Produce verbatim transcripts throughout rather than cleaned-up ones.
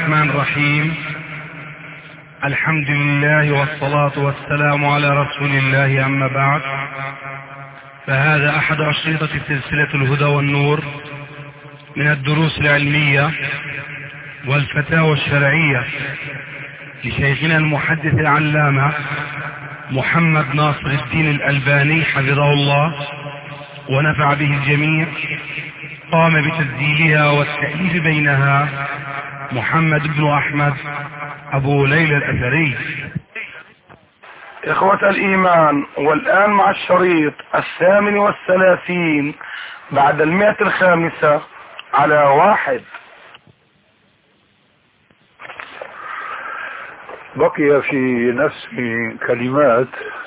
الرحمن الرحيم. الحمد لله والصلاة والسلام على رسول الله، أما بعد، فهذا أحد أشرطة سلسلة الهدى والنور من الدروس العلمية والفتاوى الشرعية لشيخنا المحدث العلامة محمد ناصر الدين الألباني حفظه الله ونفع به الجميع. قام بتسجيلها والتأليف بينها محمد بن أحمد أبو ليلى الأثري. إخوة الإيمان، والآن مع الشريط الثامن والثلاثين بعد المئة الخامسة على واحد. بقي في نفسي كلمات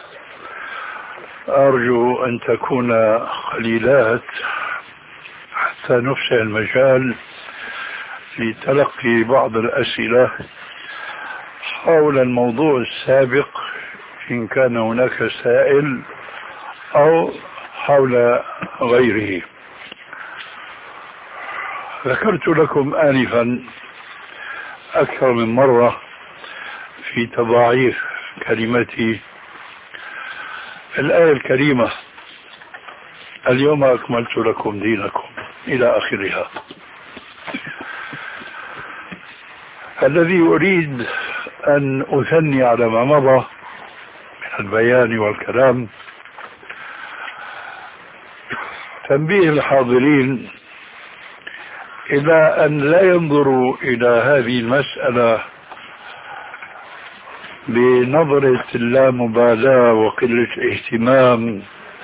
أرجو أن تكون قليلات حتى نفسح المجال لتلقي بعض الأسئلة حول الموضوع السابق إن كان هناك سائل أو حول غيره. ذكرت لكم آنفا أكثر من مرة في تضاعيف كلمتي الآية الكريمة: اليوم أكملت لكم دينكم إلى آخرها. الذي أريد أن أثني على ما مضى من البيان والكلام تنبيه الحاضرين إلى أن لا ينظروا إلى هذه المسألة بنظرة اللامبالاة وقلة اهتمام،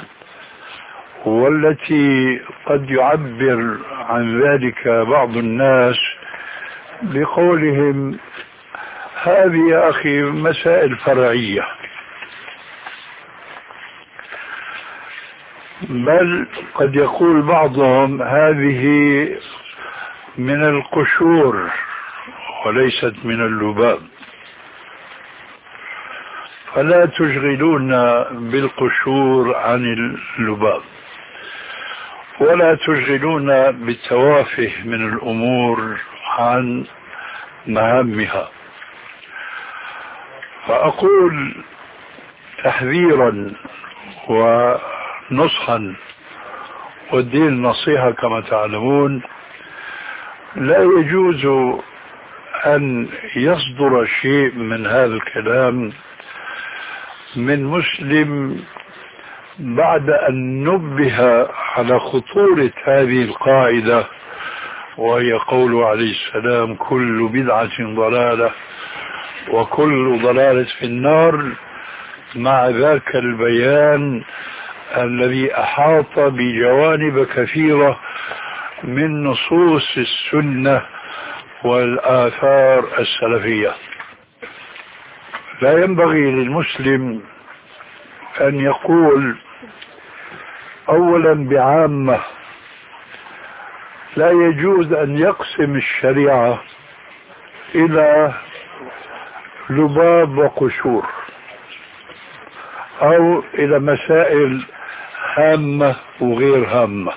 والتي قد يعبر عن ذلك بعض الناس بقولهم هذه يا أخي مسائل فرعية، بل قد يقول بعضهم هذه من القشور وليست من اللباب. فلا تشغلونا بالقشور عن اللباب، ولا تشغلونا بالتوافه من الأمور عن مهامها. فأقول تحذيرا ونصحا، والدين نصيحة كما تعلمون، لا يجوز أن يصدر شيء من هذا الكلام من مسلم بعد أن نبه على خطورة هذه القاعدة، وهي قوله عليه السلام: كل بدعة ضلالة وكل ضلالة في النار، مع ذاك البيان الذي أحاط بجوانب كثيرة من نصوص السنة والآثار السلفية. لا ينبغي للمسلم أن يقول أولا بعامة، لا يجوز أن يقسم الشريعة إلى لباب وقشور أو إلى مسائل هامة وغير هامة،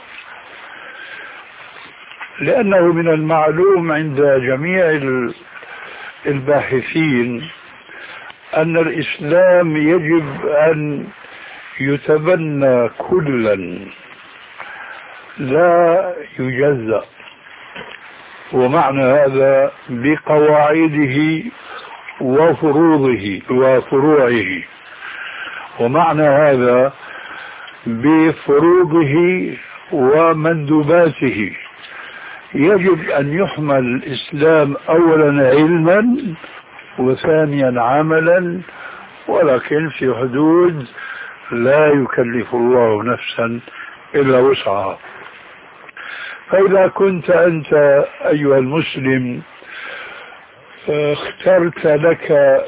لأنه من المعلوم عند جميع الباحثين أن الإسلام يجب أن يتبنى كلا لا يجزأ، ومعنى هذا بقواعده وفروضه وفروعه، ومعنى هذا بفروضه ومندوباته. يجب أن يحمل الإسلام أولا علما وثانيا عملا، ولكن في حدود لا يكلف الله نفسا إلا وسعها. فإذا كنت أنت أيها المسلم اخترت لك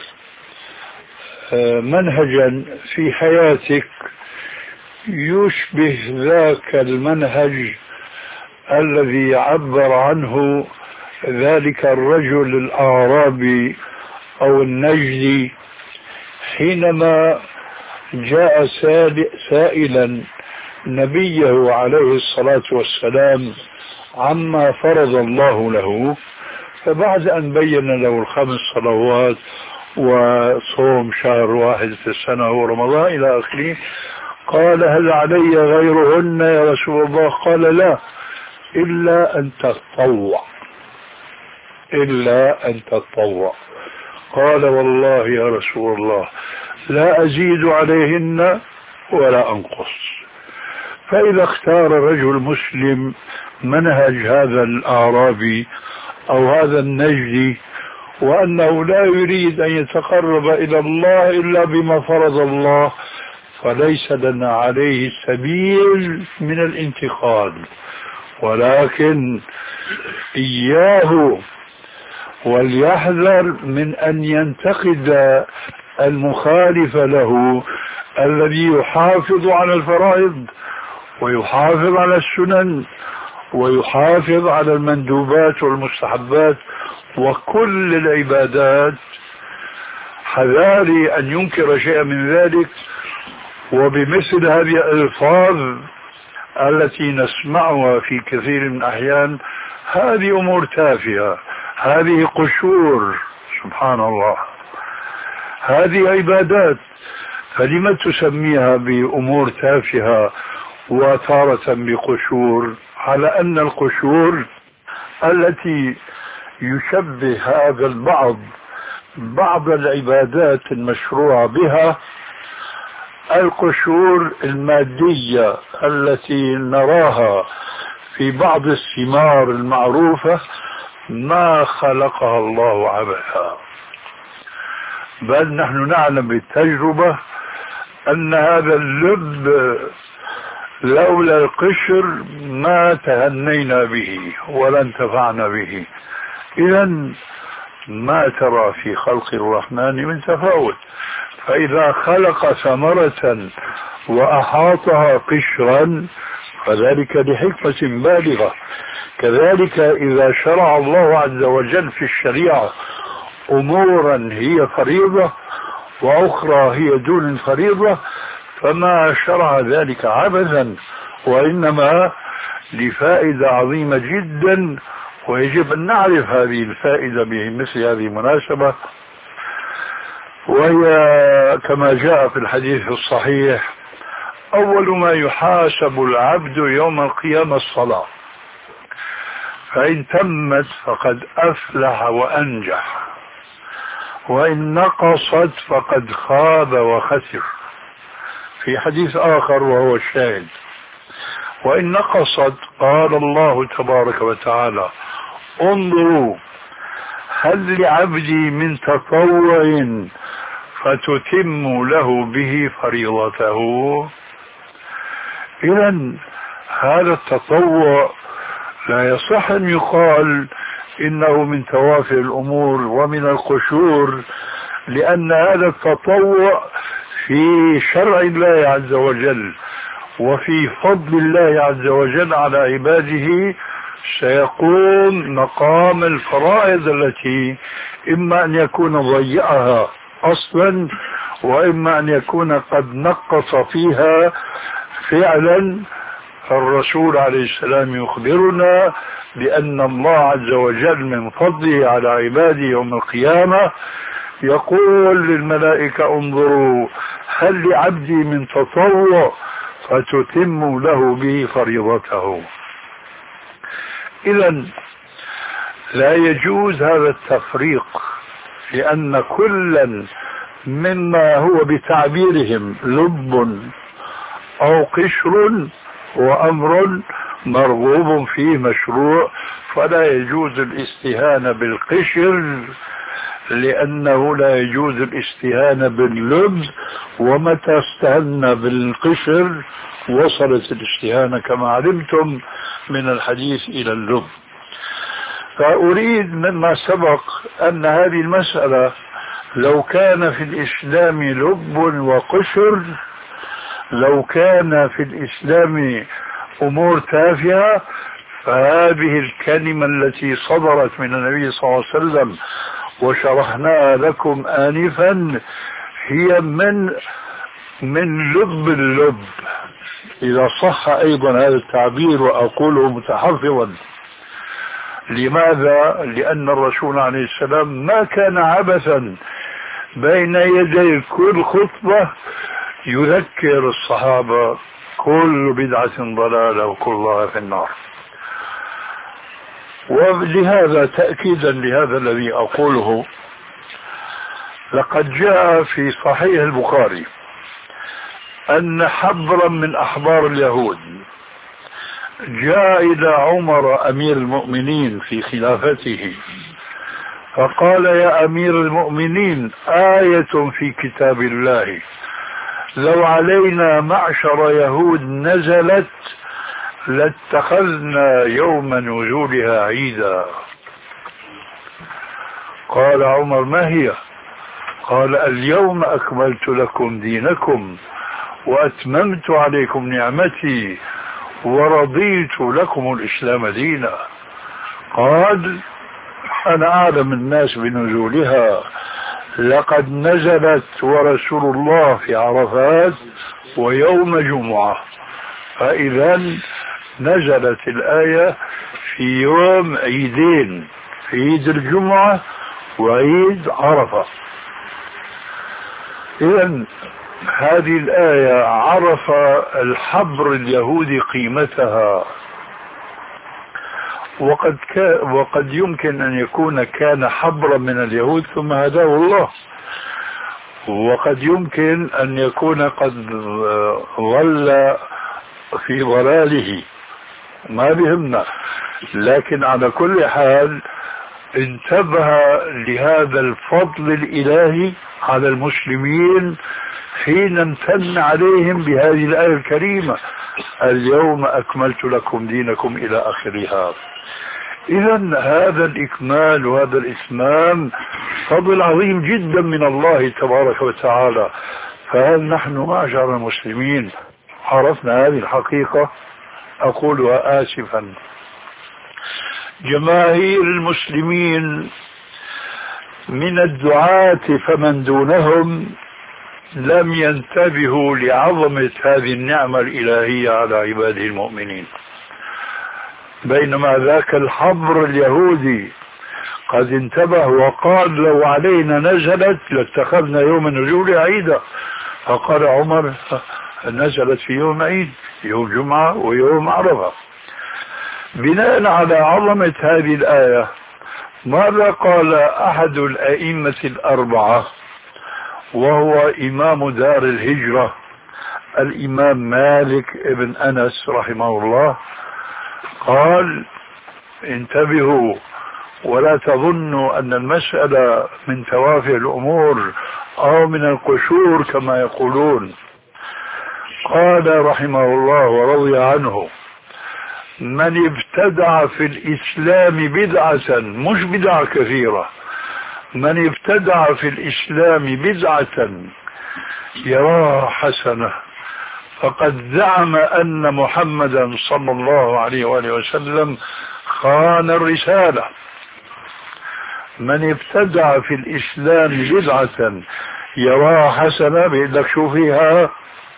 منهجا في حياتك يشبه ذاك المنهج الذي عبر عنه ذلك الرجل الأعرابي أو النجدي حينما جاء سائلا نبيه عليه الصلاة والسلام عما فرض الله له، فبعد أن بين له الخمس صلوات وصوم شهر واحد في السنة ورمضان إلى آخره، قال هل علي غيرهن يا رسول الله؟ قال لا، إلا أن تتطوع، إلا أن تتطوع. قال والله يا رسول الله لا أزيد عليهن ولا أنقص. فإذا اختار رجل مسلم منهج هذا الأعرابي أو هذا النجدي، وأنه لا يريد أن يتقرب إلى الله إلا بما فرض الله، فليس لنا عليه سبيل من الانتقاد، ولكن إياه وليحذر من أن ينتقد المخالف له الذي يحافظ على الفرائض ويحافظ على السنن ويحافظ على المندوبات والمستحبات وكل العبادات. حذاري أن ينكر شيئا من ذلك وبمثل هذه الألفاظ التي نسمعها في كثير من الأحيان. هذه أمور تافهة، هذه قشور، سبحان الله، هذه عبادات، فلما تسميها بأمور تافهة وتارة بقشور، على أن القشور التي يشبه هذا البعض بعض العبادات المشروع بها القشور المادية التي نراها في بعض الثمار المعروفة، ما خلقها الله عبثا، بل نحن نعلم بالتجربة أن هذا اللب لولا القشر ما تهنينا به ولا انتفعنا به. إذن ما ترى في خلق الرحمن من تفاوت، فإذا خلق ثمرة وأحاطها قشرا فذلك لحكمة بالغة. كذلك إذا شرع الله عز وجل في الشريعة أمورا هي فريضة وأخرى هي دون الفريضة، فما شرع ذلك عبثا، وإنما لفائدة عظيمة جدا، ويجب أن نعرف هذه الفائدة بمثل هذه المناسبة. وهي كما جاء في الحديث الصحيح: أول ما يحاسب العبد يوم القيامة الصلاة، فإن تمت فقد أفلح وأنجح، وإن نقصت فقد خاب وخسر. في حديث آخر وهو الشاهد: وإن نقصت قال الله تبارك وتعالى: انظروا هل لعبدي من تطوع فتتم له به فريضته. إذن هذا التطوع لا يصح أن يقال إنه من توافه الأمور ومن القشور، لأن هذا التطوع في شرع الله عز وجل وفي فضل الله عز وجل على عباده سيقوم مقام الفرائض التي إما أن يكون ضيعها أصلا وإما أن يكون قد نقص فيها فعلا. الرسول عليه السلام يخبرنا بأن الله عز وجل من فضله على عباده يوم القيامة يقول للملائكة: انظروا هل لعبدي من تطوع فتتم له به فريضته. إذن لا يجوز هذا التفريق، لأن كلا مما هو بتعبيرهم لب أو قشر وأمر مرغوب فيه مشروع، فلا يجوز الاستهانة بالقشر لأنه لا يجوز الاستهانة باللب، ومتى استهنا بالقشر وصلت الاستهانة كما علمتم من الحديث إلى اللب. فأريد مما سبق أن هذه المسألة لو كان في الإسلام لب وقشر، لو كان في الإسلام أمور تافهة، فهذه الكلمة التي صدرت من النبي صلى الله عليه وسلم وشرحناها لكم آنفا هي من من لب اللب، إذا صح أيضا هذا التعبير وأقوله متحفظا. لماذا؟ لأن الرسول عليه السلام ما كان عبثا بين يدي كل خطبة يذكر الصحابة كل بدعة ضلالة وكل ضلالة في النار. ولهذا تأكيدا لهذا الذي أقوله، لقد جاء في صحيح البخاري أن حبرا من أحبار اليهود جاء إلى عمر أمير المؤمنين في خلافته فقال: يا أمير المؤمنين، آية في كتاب الله لو علينا معشر يهود نزلت لاتخذنا يوم نزولها عيدا. قال عمر: ما هي؟ قال: اليوم أكملت لكم دينكم وأتممت عليكم نعمتي ورضيت لكم الإسلام دينا. قال: أنا أعلم الناس بنزولها، لقد نزلت ورسول الله في عرفات ويوم جمعة، فإذا نزلت الآية في يوم عيدين، في عيد الجمعة وعيد عرفة. إذن هذه الآية عرف الحبر اليهودي قيمتها، وقد, وقد يمكن أن يكون كان حبرا من اليهود ثم هداه الله، وقد يمكن أن يكون قد ظل في ضلاله، ما بهمنا. لكن على كل حال انتبه لهذا الفضل الإلهي على المسلمين حين امتن عليهم بهذه الآية الكريمة: اليوم أكملت لكم دينكم إلى آخرها. إذن هذا الإكمال وهذا الإتمام فضل عظيم جدا من الله تبارك وتعالى. فهل نحن معشر المسلمين عرفنا هذه الحقيقة؟ أقولها آسفا، جماهير المسلمين من الدعاة فمن دونهم لم ينتبهوا لعظمة هذه النعمة الإلهية على عباده المؤمنين، بينما ذاك الحبر اليهودي قد انتبه وقال: لو علينا نزلت لاتخذنا يوم النزول عيدا. فقال عمر: نزلت في يوم عيد، يوم جمعة ويوم عرفة. بناء على عظمة هذه الآية ماذا قال أحد الأئمة الأربعة وهو إمام دار الهجرة الإمام مالك ابن أنس رحمه الله؟ قال: انتبهوا ولا تظنوا أن المسألة من توافه الأمور أو من القشور كما يقولون. قال رحمه الله ورضي عنه: من ابتدع في الإسلام بدعة، مش بدعة كثيرة، من ابتدع في الإسلام بدعة يراها حسنة فقد زعم أن محمدا صلى الله عليه وآله وسلم خان الرسالة. من ابتدع في الإسلام بدعة يراها حسنة، بيقول لك شو فيها؟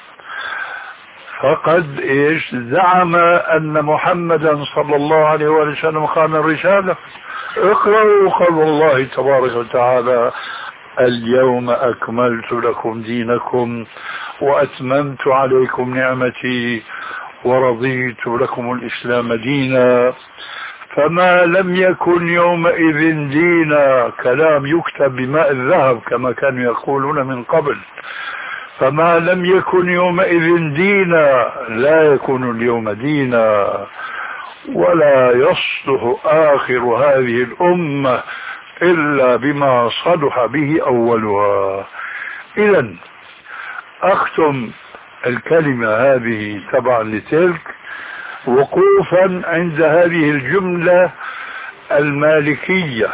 فقد إيش زعم أن محمدا صلى الله عليه وسلم خان الرسالة. اقرأوا قول الله تبارك وتعالى: اليوم أكملت لكم دينكم وأتممت عليكم نعمتي ورضيت لكم الإسلام دينا. فما لم يكن يومئذ دينا، كلام يكتب بماء الذهب كما كانوا يقولون من قبل، فما لم يكن يومئذ دينا لا يكون اليوم دينا، ولا يصلح آخر هذه الأمة إلا بما صلح به أولها. إذن أختم الكلمة هذه تبعا لتلك وقوفا عند هذه الجملة المالكية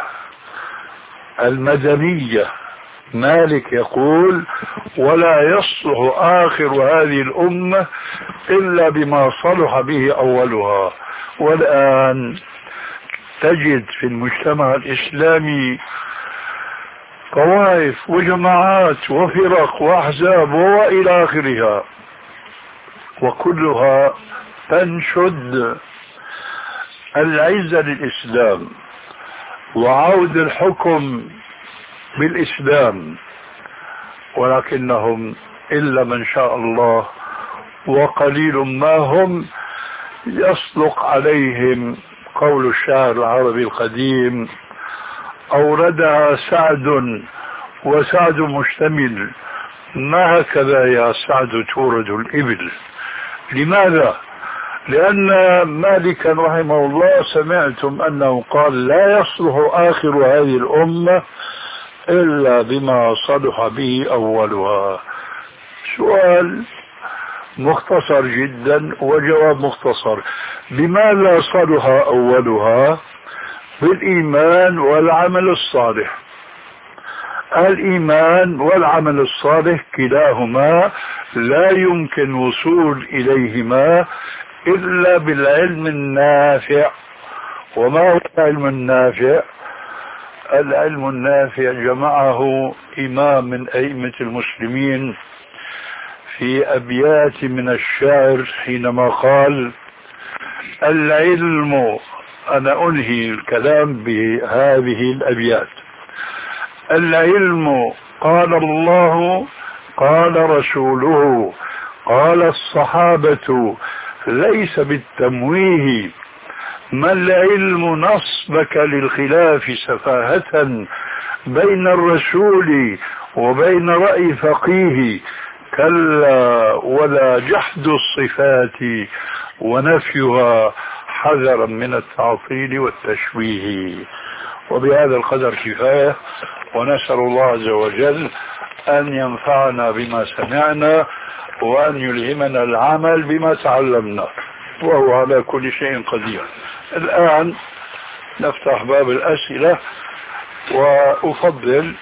المدنية. مالك يقول: ولا يصلح آخر هذه الأمة إلا بما صلح به أولها. والآن تجد في المجتمع الإسلامي طوائف وجماعات وفرق وأحزاب وإلى آخرها، وكلها تنشد العزة للإسلام وعود الحكم بالإسلام، ولكنهم إلا من شاء الله وقليل ما هم يصدق عليهم قول الشاعر العربي القديم: أوردها سعد وسعد مشتمل، ما هكذا يا سعد تورد الإبل. لماذا؟ لأن مالكا رحمه الله سمعتم أنه قال: لا يصلح آخر هذه الأمة إلا بما صلح به أولها. سؤال مختصر جدا وجواب مختصر: بماذا صلح أولها؟ بالإيمان والعمل الصالح. الإيمان والعمل الصالح كلاهما لا يمكن وصول إليهما إلا بالعلم النافع. وما هو العلم النافع؟ العلم النافع جمعه إمام من أئمة المسلمين في أبيات من الشعر حينما قال: العلم، أنا أنهي الكلام بهذه الأبيات: العلم قال الله قال رسوله قال الصحابة ليس بالتمويه، ما العلم نصبك للخلاف سفاهة بين الرسول وبين رأي فقيه، كلا ولا جحد الصفات ونفيها حذرا من التعطيل والتشويه. وبهذا القدر كفاية، ونسأل الله عز وجل أن ينفعنا بما سمعنا وأن يلهمنا العمل بما تعلمنا، وهو على كل شيء قدير. الآن نفتح باب الأسئلة، وأفضل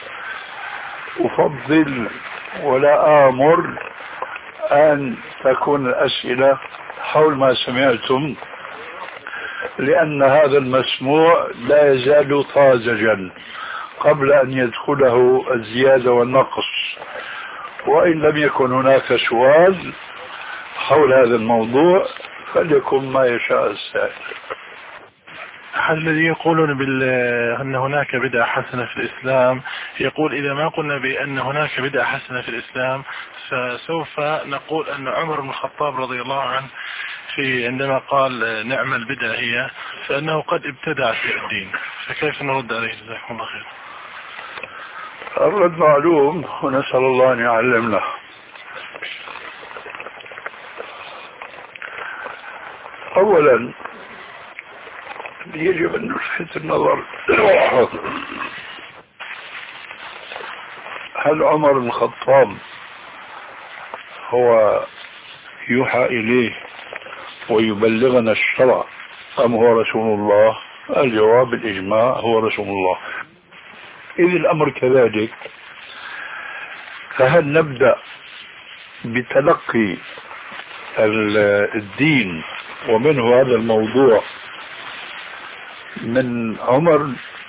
أفضل ولا آمر أن تكون الأسئلة حول ما سمعتم، لأن هذا المسموع لا يزال طازجا قبل أن يدخله الزيادة والنقص. وإن لم يكن هناك سؤال حول هذا الموضوع فليكن ما يشاء السائل. أحد الذي يقولون بال... أن هناك بدعة حسنة في الإسلام يقول: إذا ما قلنا بأن هناك بدعة حسنة في الإسلام فسوف نقول أن عمر بن الخطاب رضي الله عنه في عندما قال نعم البدعة هي، فأنه قد ابتدع في الدين، فكيف نرد عليه؟ جزاكم الله خير. الرد معلوم، ونسأل الله أن يعلمنا. أولا يجب أن نلفت النظر: هل عمر بن الخطاب هو يوحى إليه ويبلغنا الشرع أم هو رسول الله؟ الجواب الإجماع هو رسول الله. إذ الأمر كذلك، فهل نبدأ بتلقي الدين ومنه هذا الموضوع من عمر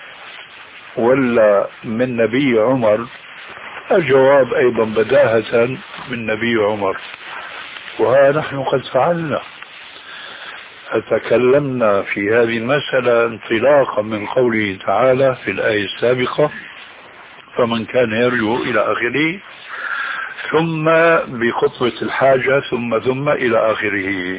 ولا من نبي عمر؟ الجواب أيضا بداهة من نبي عمر، وها نحن قد فعلنا، فتكلمنا في هذه المسألة انطلاقا من قوله تعالى في الآية السابقة: فمن كان يرجو إلى آخره، ثم بخطوة الحاجة ثم ثم إلى آخره.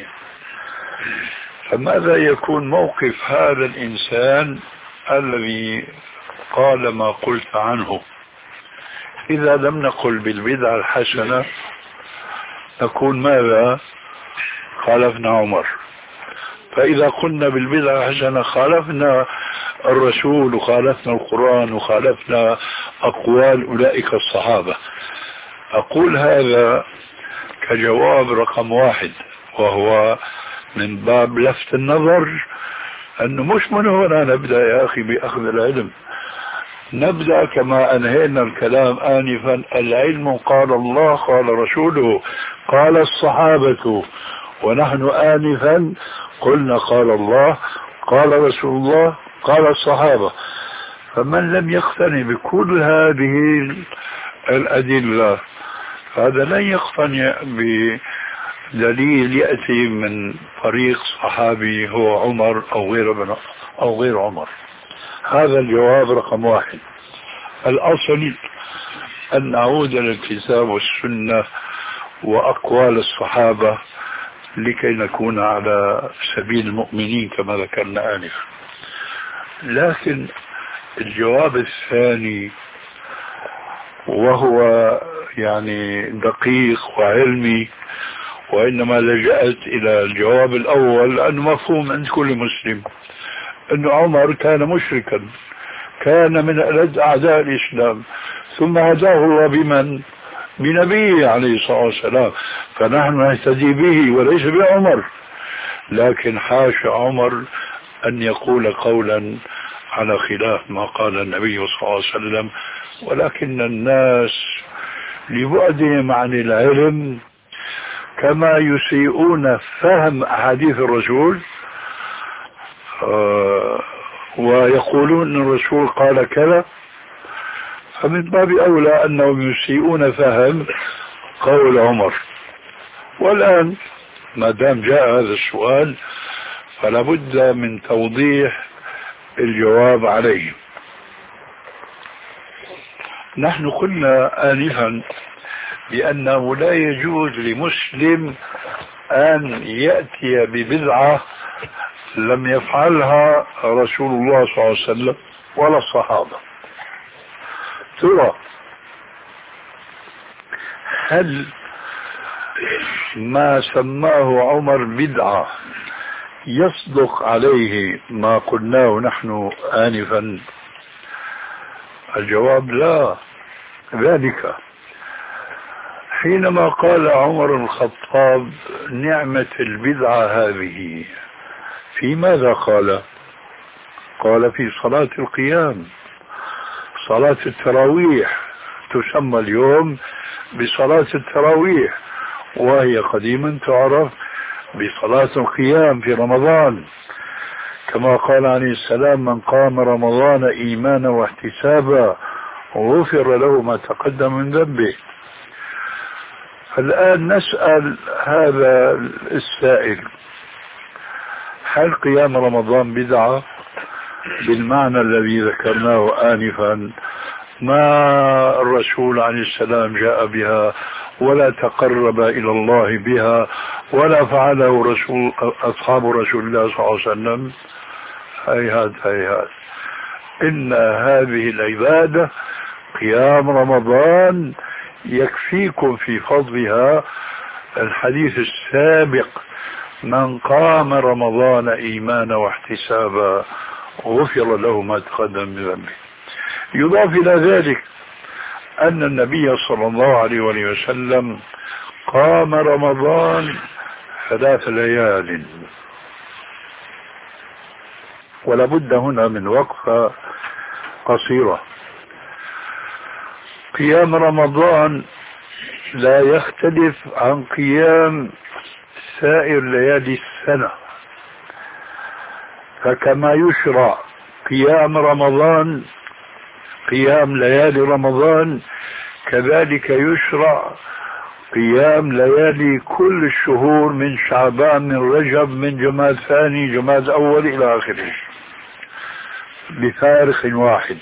فماذا يكون موقف هذا الإنسان الذي قال ما قلت عنه؟ إذا لم نقل بالبدعة الحسنة نكون ماذا؟ خالفنا عمر. فإذا قلنا بالبدعة الحسنة خالفنا الرسول وخالفنا القرآن وخالفنا أقوال أولئك الصحابة. أقول هذا كجواب رقم واحد، وهو من باب لفت النظر أنه مش من هنا نبدأ يا أخي بأخذ العلم. نبدأ كما أنهينا الكلام آنفا: العلم قال الله قال رسوله قال الصحابة، ونحن آنفا قلنا قال الله قال رسول الله قال الصحابة. فمن لم يقتني بكل هذه الأدلة هذا لن يقتني دليل يأتي من طريق صحابي هو عمر أو غير أو غير عمر. هذا الجواب رقم واحد. الأصل أن نعود إلى الكتاب والسنة وأقوال الصحابة لكي نكون على سبيل المؤمنين كما ذكرنا آنفا. لكن الجواب الثاني وهو يعني دقيق وعلمي، وإنما لجأت إلى الجواب الأول لأنه مفهوم عند كل مسلم، أن عمر كان مشركا، كان من ألد أعداء الإسلام، ثم هداه الله بمن؟ بنبيه عليه الصلاة والسلام، فنحن نهتدي به وليس بعمر. لكن حاشا عمر أن يقول قولا على خلاف ما قال النبي صلى الله عليه وسلم، ولكن الناس لبعدهم عن العلم كما يسيئون فهم أحاديث الرسول آه ويقولون أن الرسول قال كذا، فمن باب أولى أنهم يسيئون فهم قول عمر. والآن ما دام جاء هذا السؤال فلا بد من توضيح الجواب عليه. نحن قلنا آنفا بأنه لا يجوز لمسلم أن يأتي ببدعة لم يفعلها رسول الله صلى الله عليه وسلم ولا الصحابة. ترى هل ما سماه عمر بدعة يصدق عليه ما قلناه نحن آنفا؟ الجواب لا. ذلك حينما قال عمر الخطاب نعمة البدعة هذه، في ماذا قال؟ قال في صلاة القيام، صلاة التراويح، تسمى اليوم بصلاة التراويح، وهي قديما تعرف بصلاة القيام في رمضان، كما قال عليه السلام من قام رمضان إيمانا واحتسابا غفر له ما تقدم من ذنبه. الآن نسأل هذا السائل هل قيام رمضان بدعة بالمعنى الذي ذكرناه آنفا؟ ما الرسول عليه السلام جاء بها ولا تقرب إلى الله بها ولا فعله رسول أصحاب رسول الله صلى الله عليه وسلم. هيهات هيهات، إن هذه العبادة قيام رمضان يكفيكم في فضلها الحديث السابق من قام رمضان إيمانا واحتسابا غفر له ما تقدم من ذنبه. يضاف إلى ذلك أن النبي صلى الله عليه وسلم قام رمضان ثلاث ليال، ولا بد هنا من وقفة قصيرة. قيام رمضان لا يختلف عن قيام سائر ليالي السنة، فكما يشرع قيام رمضان قيام ليالي رمضان كذلك يشرع قيام ليالي كل الشهور من شعبان من رجب من جماد ثاني جماد أول إلى آخره، بفارق واحد.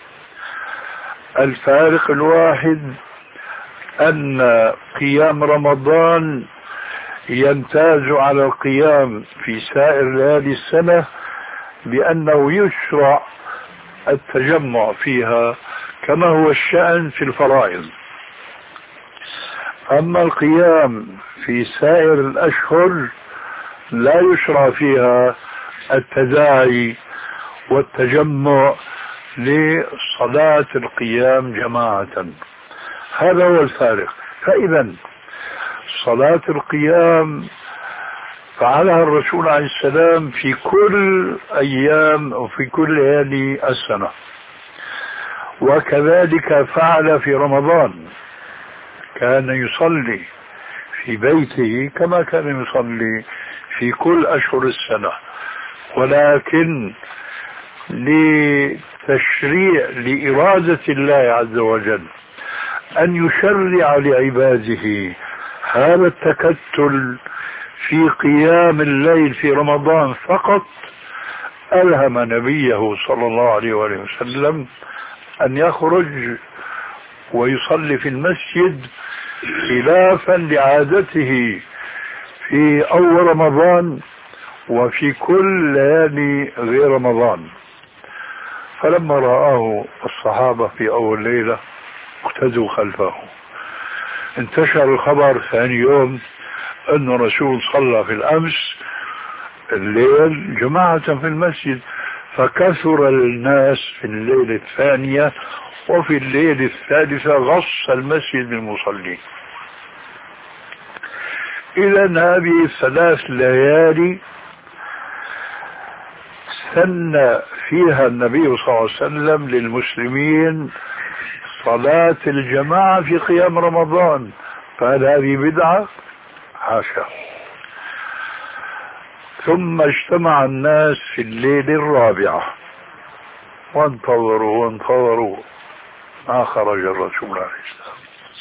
الفارق الواحد أن قيام رمضان يمتاز على القيام في سائر ليالي السنة بأنه يشرع التجمع فيها كما هو الشأن في الفرائض. أما القيام في سائر الأشهر لا يشرع فيها التداعي والتجمع لصلاة القيام جماعة. هذا هو الفارق. فإذا صلاة القيام فعلها الرسول عليه السلام في كل أيام أو في كل ليالي السنة، وكذلك فعل في رمضان، كان يصلي في بيته كما كان يصلي في كل أشهر السنة، ولكن لتشريع لإرادة الله عز وجل أن يشرع لعباده هذا التكتل في قيام الليل في رمضان فقط ألهم نبيه صلى الله عليه وآله وسلم أن يخرج ويصلي في المسجد خلافا لعادته في أول رمضان وفي كل ليالي غير رمضان. فلما رآه الصحابة في أول ليلة اقتدوا خلفه. انتشر الخبر ثاني يوم أن الرسول صلى في الأمس الليل جماعة في المسجد، فكثر الناس في الليلة الثانية، وفي الليلة الثالثة غص المسجد بالمصلين. إذا هذه الثلاث ليالي سن فيها النبي صلى الله عليه وسلم للمسلمين صلاة الجماعة في قيام رمضان، فهل هذه بدعة؟ حاشا. ثم اجتمع الناس في الليلة الرابعة وانتظروا وانتظروا ما خرج الرسول عليه السلام.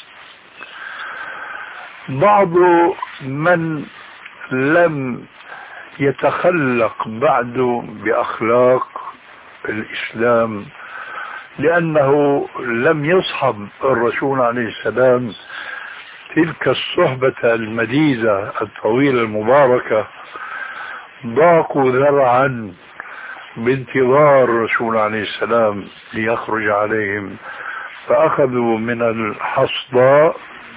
بعض من لم يتخلق بعد بأخلاق الإسلام لأنه لم يصحب الرسول عليه السلام تلك الصحبة المديدة الطويلة المباركة، ضاقوا ذرعا بانتظار الرسول عليه السلام ليخرج عليهم، فأخذوا من الحصباء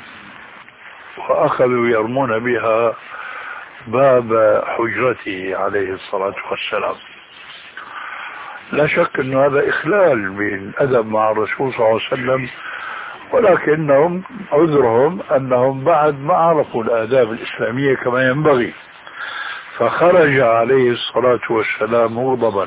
وأخذوا يرمون بها باب حجرته عليه الصلاة والسلام. لا شك أن هذا إخلال بالأدب مع الرسول صلى الله عليه وسلم، ولكنهم عذرهم أنهم بعد ما عرفوا الآداب الإسلامية كما ينبغي. فخرج عليه الصلاة والسلام مغضبا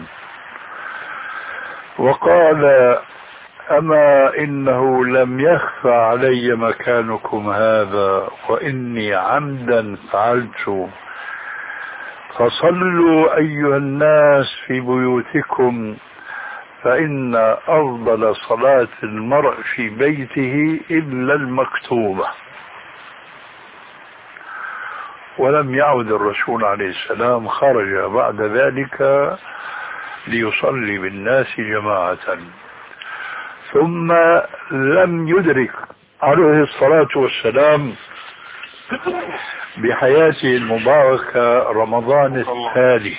وقال: أما إنه لم يخفى علي مكانكم هذا وإني عمدا فعلت، فصلوا أيها الناس في بيوتكم، فإن أفضل صلاة المرء في بيته إلا المكتوبة. ولم يعد الرسول عليه السلام، خرج بعد ذلك ليصلي بالناس جماعة. ثم لم يدرك عليه الصلاة والسلام بحياته المباركة رمضان التالي،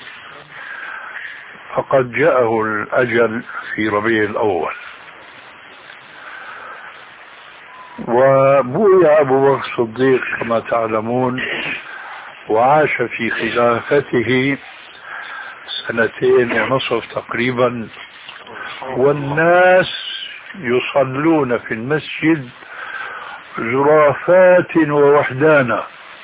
فقد جاءه الأجل في ربيع الأول. وبويع أبو بكر الصديق كما تعلمون، وعاش في خلافته سنتين ونصف تقريبا، والناس يصلون في المسجد زرافات ووحدانا،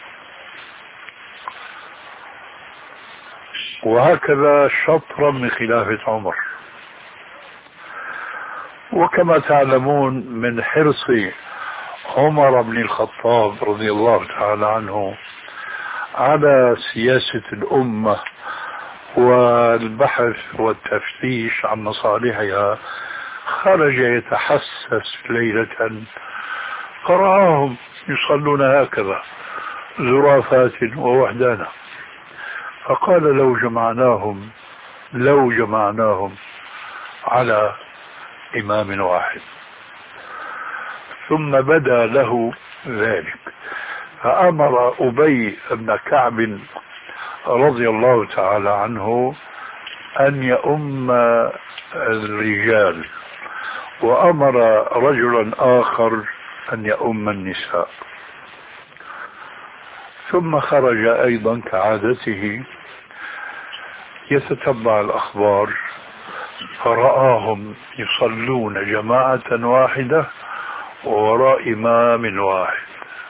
وهكذا شطرا من خلافة عمر. وكما تعلمون من حرص عمر بن الخطاب رضي الله تعالى عنه على سياسة الأمة والبحث والتفتيش عن مصالحها، خرج يتحسس ليلة فرآهم يصلون هكذا زرافات ووحدانا، فقال: لو جمعناهم لو جمعناهم على إمام واحد. ثم بدا له ذلك، فأمر أبي بن كعب رضي الله تعالى عنه أن يؤم الرجال، وأمر رجلا آخر أن يؤم النساء. ثم خرج أيضا كعادته يتتبع الأخبار، فرآهم يصلون جماعة واحدة ووراء إمام واحد،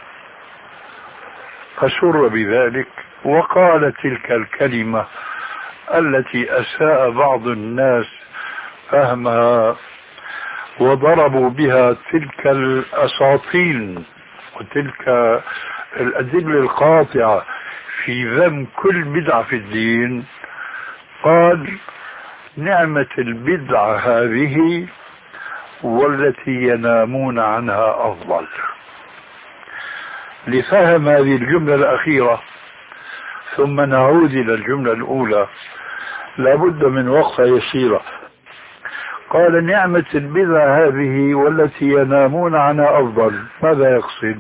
فسر بذلك وقال تلك الكلمة التي أساء بعض الناس فهمها، وضربوا بها تلك الأساطيل وتلك الأدلة القاطعة في ذم كل بدعة في الدين. قال: نعمة البدعة هذه والتي ينامون عنها أفضل. لفهم هذه الجملة الأخيرة ثم نعود إلى الجملة الأولى لابد من وقفة يسيرة. قال نعمة البدع هذه والتي ينامون عنها أفضل، ماذا يقصد؟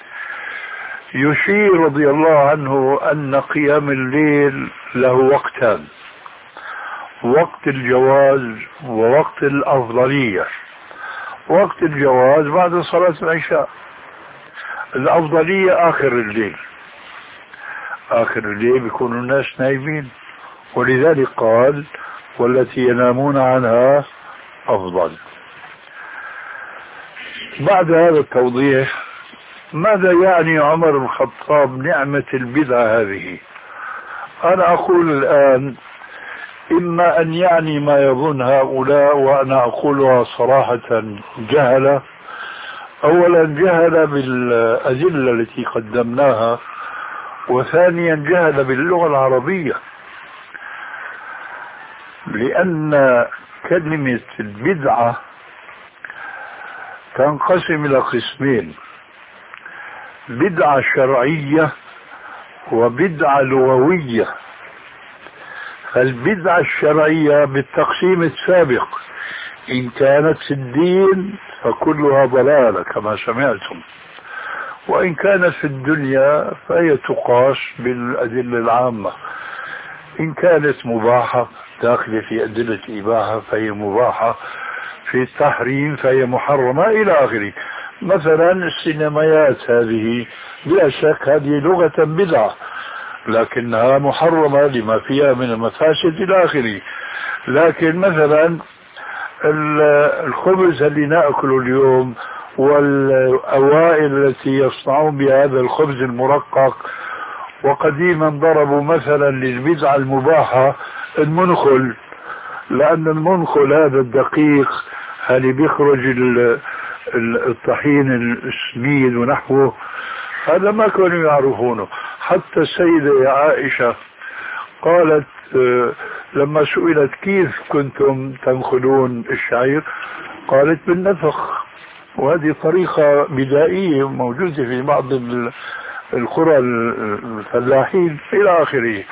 يشير رضي الله عنه أن قيام الليل له وقتان، وقت الجواز ووقت الأفضلية. وقت الجواز بعد صلاة العشاء، الأفضلية آخر الليل، آخر الليل بيكون الناس نايمين، ولذلك قال والتي ينامون عنها أفضل. بعد هذا التوضيح ماذا يعني عمر بن الخطاب نعمة البدعة هذه؟ أنا أقول الآن إما أن يعني ما يظن هؤلاء، وأنا أقولها صراحة جهلة. أولا جهل بالأدلة التي قدمناها، وثانيا جهل باللغة العربية، لأن كلمة البدعة تنقسم إلى قسمين: بدعة شرعية وبدعة لغوية. فالبدعة الشرعية بالتقسيم السابق إن كانت في الدين فكلها ضلالة كما سمعتم، وإن كانت في الدنيا فهي تقاس بالأدلة العامة. إن كانت مباحة داخلة في أدلة إباحة فهي مباحة، في التحريم فهي محرمة إلى آخره. مثلا السينمايات هذه بلا شك هذه لغة بدعة، لكنها محرمة لما فيها من المفاسد إلى آخره. لكن مثلا الخبز اللي نأكله اليوم والأوائل التي يصنعون بهذا الخبز المرقق، وقديما ضربوا مثلا للبدعة المباحة المنخل، لأن المنخل هذا الدقيق اللي بيخرج الطحين السميد ونحوه هذا ما كانوا يعرفونه. حتى السيدة عائشة قالت لما سئلت كيف كنتم تنخلون الشعير قالت بالنفخ، وهذه طريقة بدائية موجودة في بعض القرى الفلاحين إلى آخره.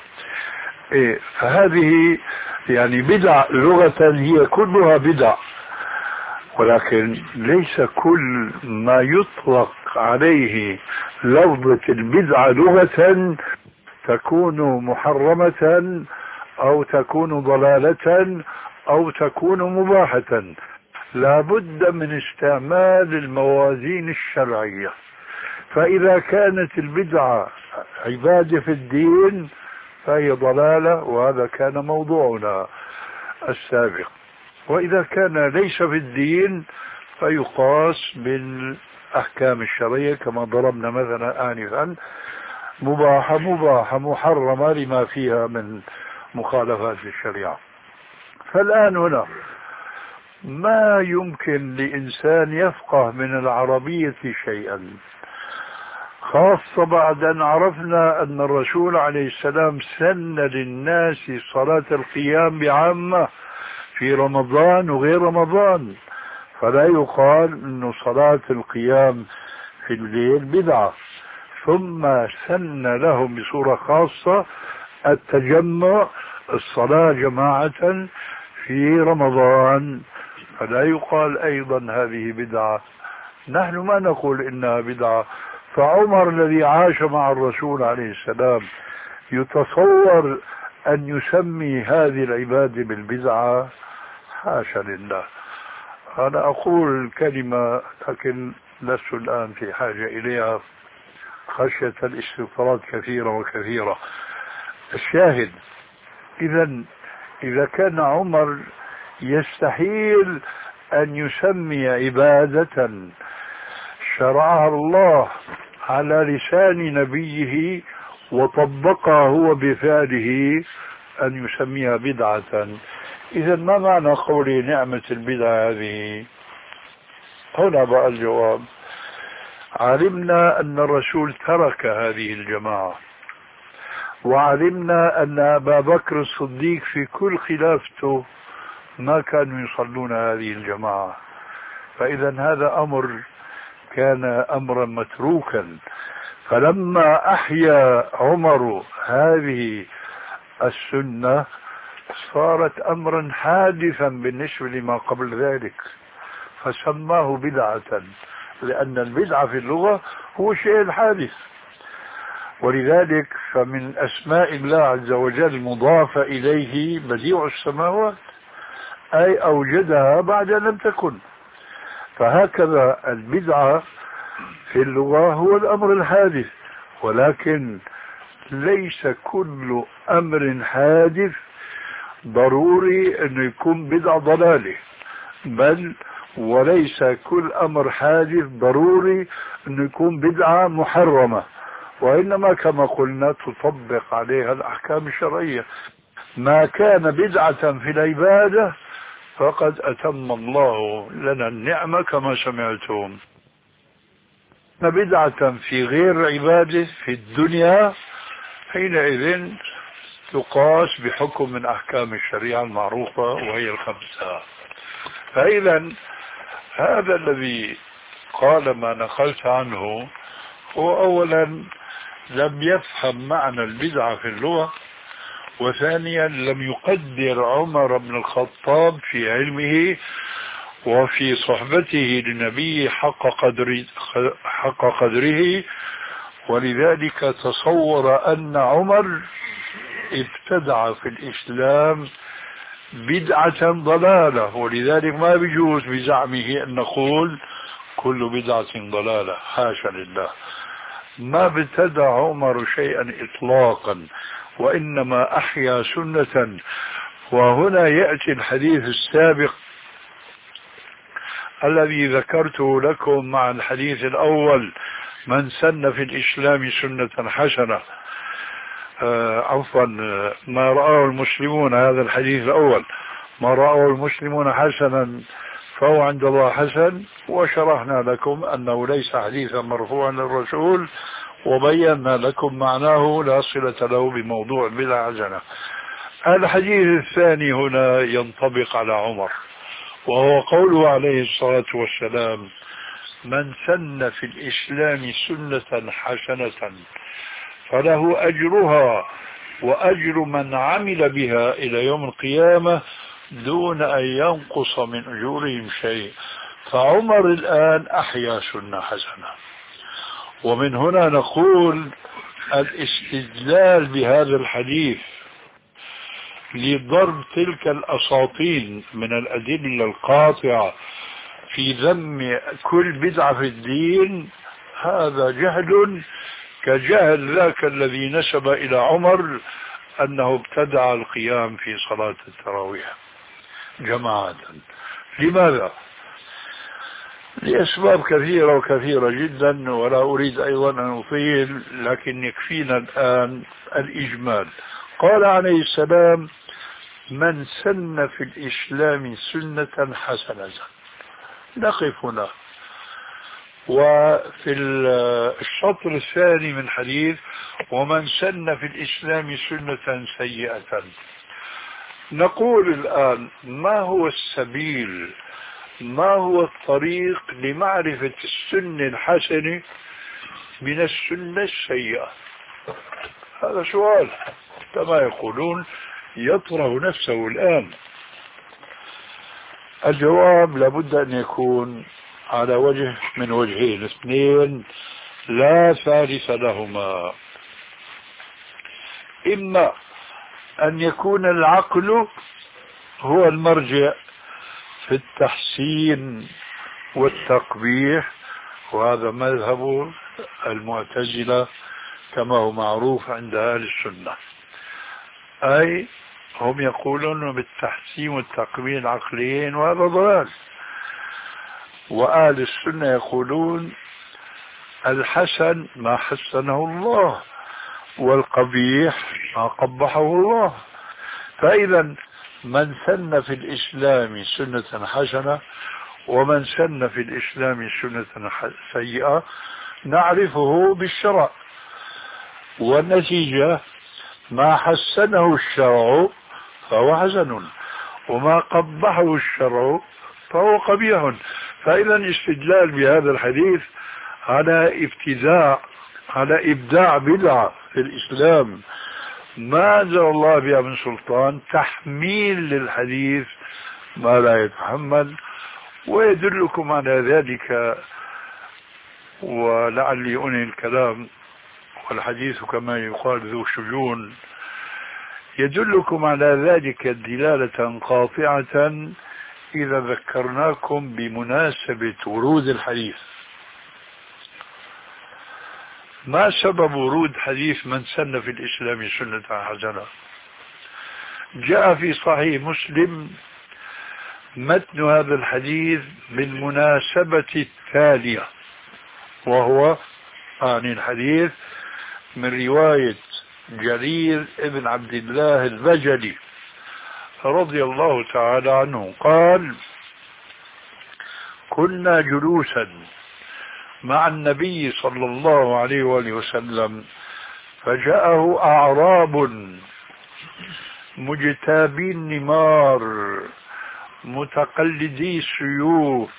فهذه يعني بدع لغة هي كلها بدع، ولكن ليس كل ما يطلق عليه لفظة البدعة لغة تكون محرمة أو تكون ضلالة أو تكون مباحة. لا بد من استعمال الموازين الشرعية. فإذا كانت البدعة عبادة في الدين فهي ضلالة، وهذا كان موضوعنا السابق. وإذا كان ليس في الدين فيقاس بالأحكام الشرعية كما ضربنا مثلا آنفا: مباحة مباحة، محرمة لما فيها من مخالفات الشريعة. فالآن هنا ما يمكن لإنسان يفقه من العربية شيئا، خاصة بعد أن عرفنا أن الرسول عليه السلام سن للناس صلاة القيام بعامة في رمضان وغير رمضان، فلا يقال أن صلاة القيام في الليل بدعة. ثم سن لهم بصورة خاصة التجمع، الصلاة جماعة في رمضان، فلا يقال أيضا هذه بدعة. نحن ما نقول إنها بدعة. فعمر الذي عاش مع الرسول عليه السلام يتصور أن يسمي هذه العبادة بالبدعة؟ حاشا لله. أنا أقول كلمة لكن لست الآن في حاجة إليها خشية الاستفسارات كثيرة وكثيرة. الشاهد إذا إذا كان عمر يستحيل أن يسمي عبادة شرعها الله على لسان نبيه وطبقها هو بفعله أن يسميها بدعة، إذا ما معنى قولي نعمة البدعة هذه؟ هنا بقى الجواب: علمنا أن الرسول ترك هذه الجماعة، وعلمنا أن أبا بكر الصديق في كل خلافته ما كانوا يصلون هذه الجماعة. فإذا هذا أمر كان أمرا متروكا، فلما أحيا عمر هذه السنة صارت أمرا حادثا بالنسبة لما قبل ذلك، فسماه بدعة، لأن البدعة في اللغة هو الشيء الحادث. ولذلك فمن أسماء الله عز وجل مضافة إليه بديع السماوات، أي أوجدها بعد لم تكن. فهكذا البدعة في اللغة هو الأمر الحادث، ولكن ليس كل أمر حادث ضروري أنه يكون بدعة ضلالة، بل وليس كل أمر حادث ضروري أنه يكون بدعة محرمة، وإنما كما قلنا تطبق عليها الأحكام الشرعية. ما كان بدعة في العبادة فقد أتم الله لنا النعمة كما سمعتم. بدعة في غير عبادة في الدنيا حينئذ تقاس بحكم من أحكام الشريعة المعروفة وهي الخمسة. فإذا هذا الذي قال ما نقلت عنه هو أولا لم يفهم معنى البدعة في اللغة، وثانيا لم يقدر عمر بن الخطاب في علمه وفي صحبته للنبي حق قدر حق قدره، ولذلك تصور أن عمر ابتدع في الإسلام بدعة ضلالة، ولذلك ما بيجوز بزعمه أن نقول كل بدعة ضلالة، حاشا لله. ما ابتدع عمر شيئا إطلاقا، وإنما أحيا سنة. وهنا يأتي الحديث السابق الذي ذكرته لكم مع الحديث الأول: من سن في الإسلام سنة حسنة، آه عفوا ما رآه المسلمون، هذا الحديث الأول، ما رآه المسلمون حسنا فهو عند الله حسن. وشرحنا لكم أنه ليس حديثا مرفوعا للرسول، وبينا لكم معناه لا صلة له بموضوع البدع حسنة. الحديث الثاني هنا ينطبق على عمر، وهو قوله عليه الصلاة والسلام: من سن في الإسلام سنة حسنة فله أجرها وأجر من عمل بها إلى يوم القيامة دون أن ينقص من أجورهم شيء. فعمر الآن أحيا سنة حسنة. ومن هنا نقول الاستدلال بهذا الحديث لضرب تلك الأساطين من الأدلة القاطعة في ذم كل بدعة في الدين هذا جهل كجهل ذاك الذي نسب إلى عمر أنه ابتدع القيام في صلاة التراويح جماعة. لماذا؟ لأسباب كثيرة وكثيرة جدا، ولا أريد أيضا أن أطيل، لكن يكفينا الآن الإجمال. قال عليه السلام: من سن في الإسلام سنة حسنة. نقف هنا. وفي الشطر الثاني من الحديث: ومن سن في الإسلام سنة سيئة. نقول الآن: ما هو السبيل، ما هو الطريق لمعرفة السنة الحسنة من السنة السيئة؟ هذا سؤال كما يقولون يطرح نفسه الآن. الجواب لابد أن يكون على وجه من وجهين اثنين لا ثالث لهما: إما أن يكون العقل هو المرجع في التحسين والتقبيح، وهذا مذهب المعتزلة كما هو معروف عند أهل السنة، أي هم يقولون بالتحسين والتقبيح عقليين، وهذا ضلال. وأهل السنة يقولون الحسن ما حسنه الله، والقبيح ما قبحه الله. فإذا من سن في الإسلام سنة حسنة ومن سن في الإسلام سنة سيئة نعرفه بالشرع، والنتيجة ما حسنه الشرع فهو حسن، وما قبحه الشرع فهو قبيح. فإذا الاستدلال بهذا الحديث على ابتداء على إبداع بدعة في الإسلام ما أنزل الله بها من سلطان، تحميل للحديث ما لا يتحمل. ويدلكم على ذلك، ولعلي أنهي الكلام والحديث كما يقال ذو شجون، يدلكم على ذلك دلالة قاطعة إذا ذكرناكم بمناسبة ورود الحديث. ما سبب ورود حديث من سن في الإسلام سنة حسنة؟ جاء في صحيح مسلم متن هذا الحديث بالمناسبة التالية، وهو عن الحديث من رواية جرير ابن عبد الله البجلي رضي الله تعالى عنه قال: كنا جلوسا مع النبي صلى الله عليه وآله وسلم فجاءه أعراب مجتابي النمار متقلدي السيوف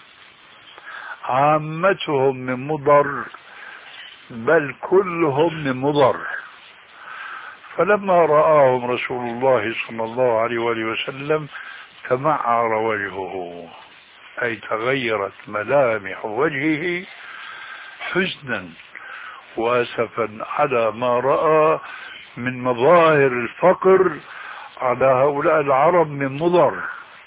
عامتهم من مضر بل كلهم من مضر، فلما رآهم رسول الله صلى الله عليه وآله وسلم تمعر وجهه، أي تغيرت ملامح وجهه حزنا واسفا على ما رأى من مظاهر الفقر على هؤلاء العرب من مضر.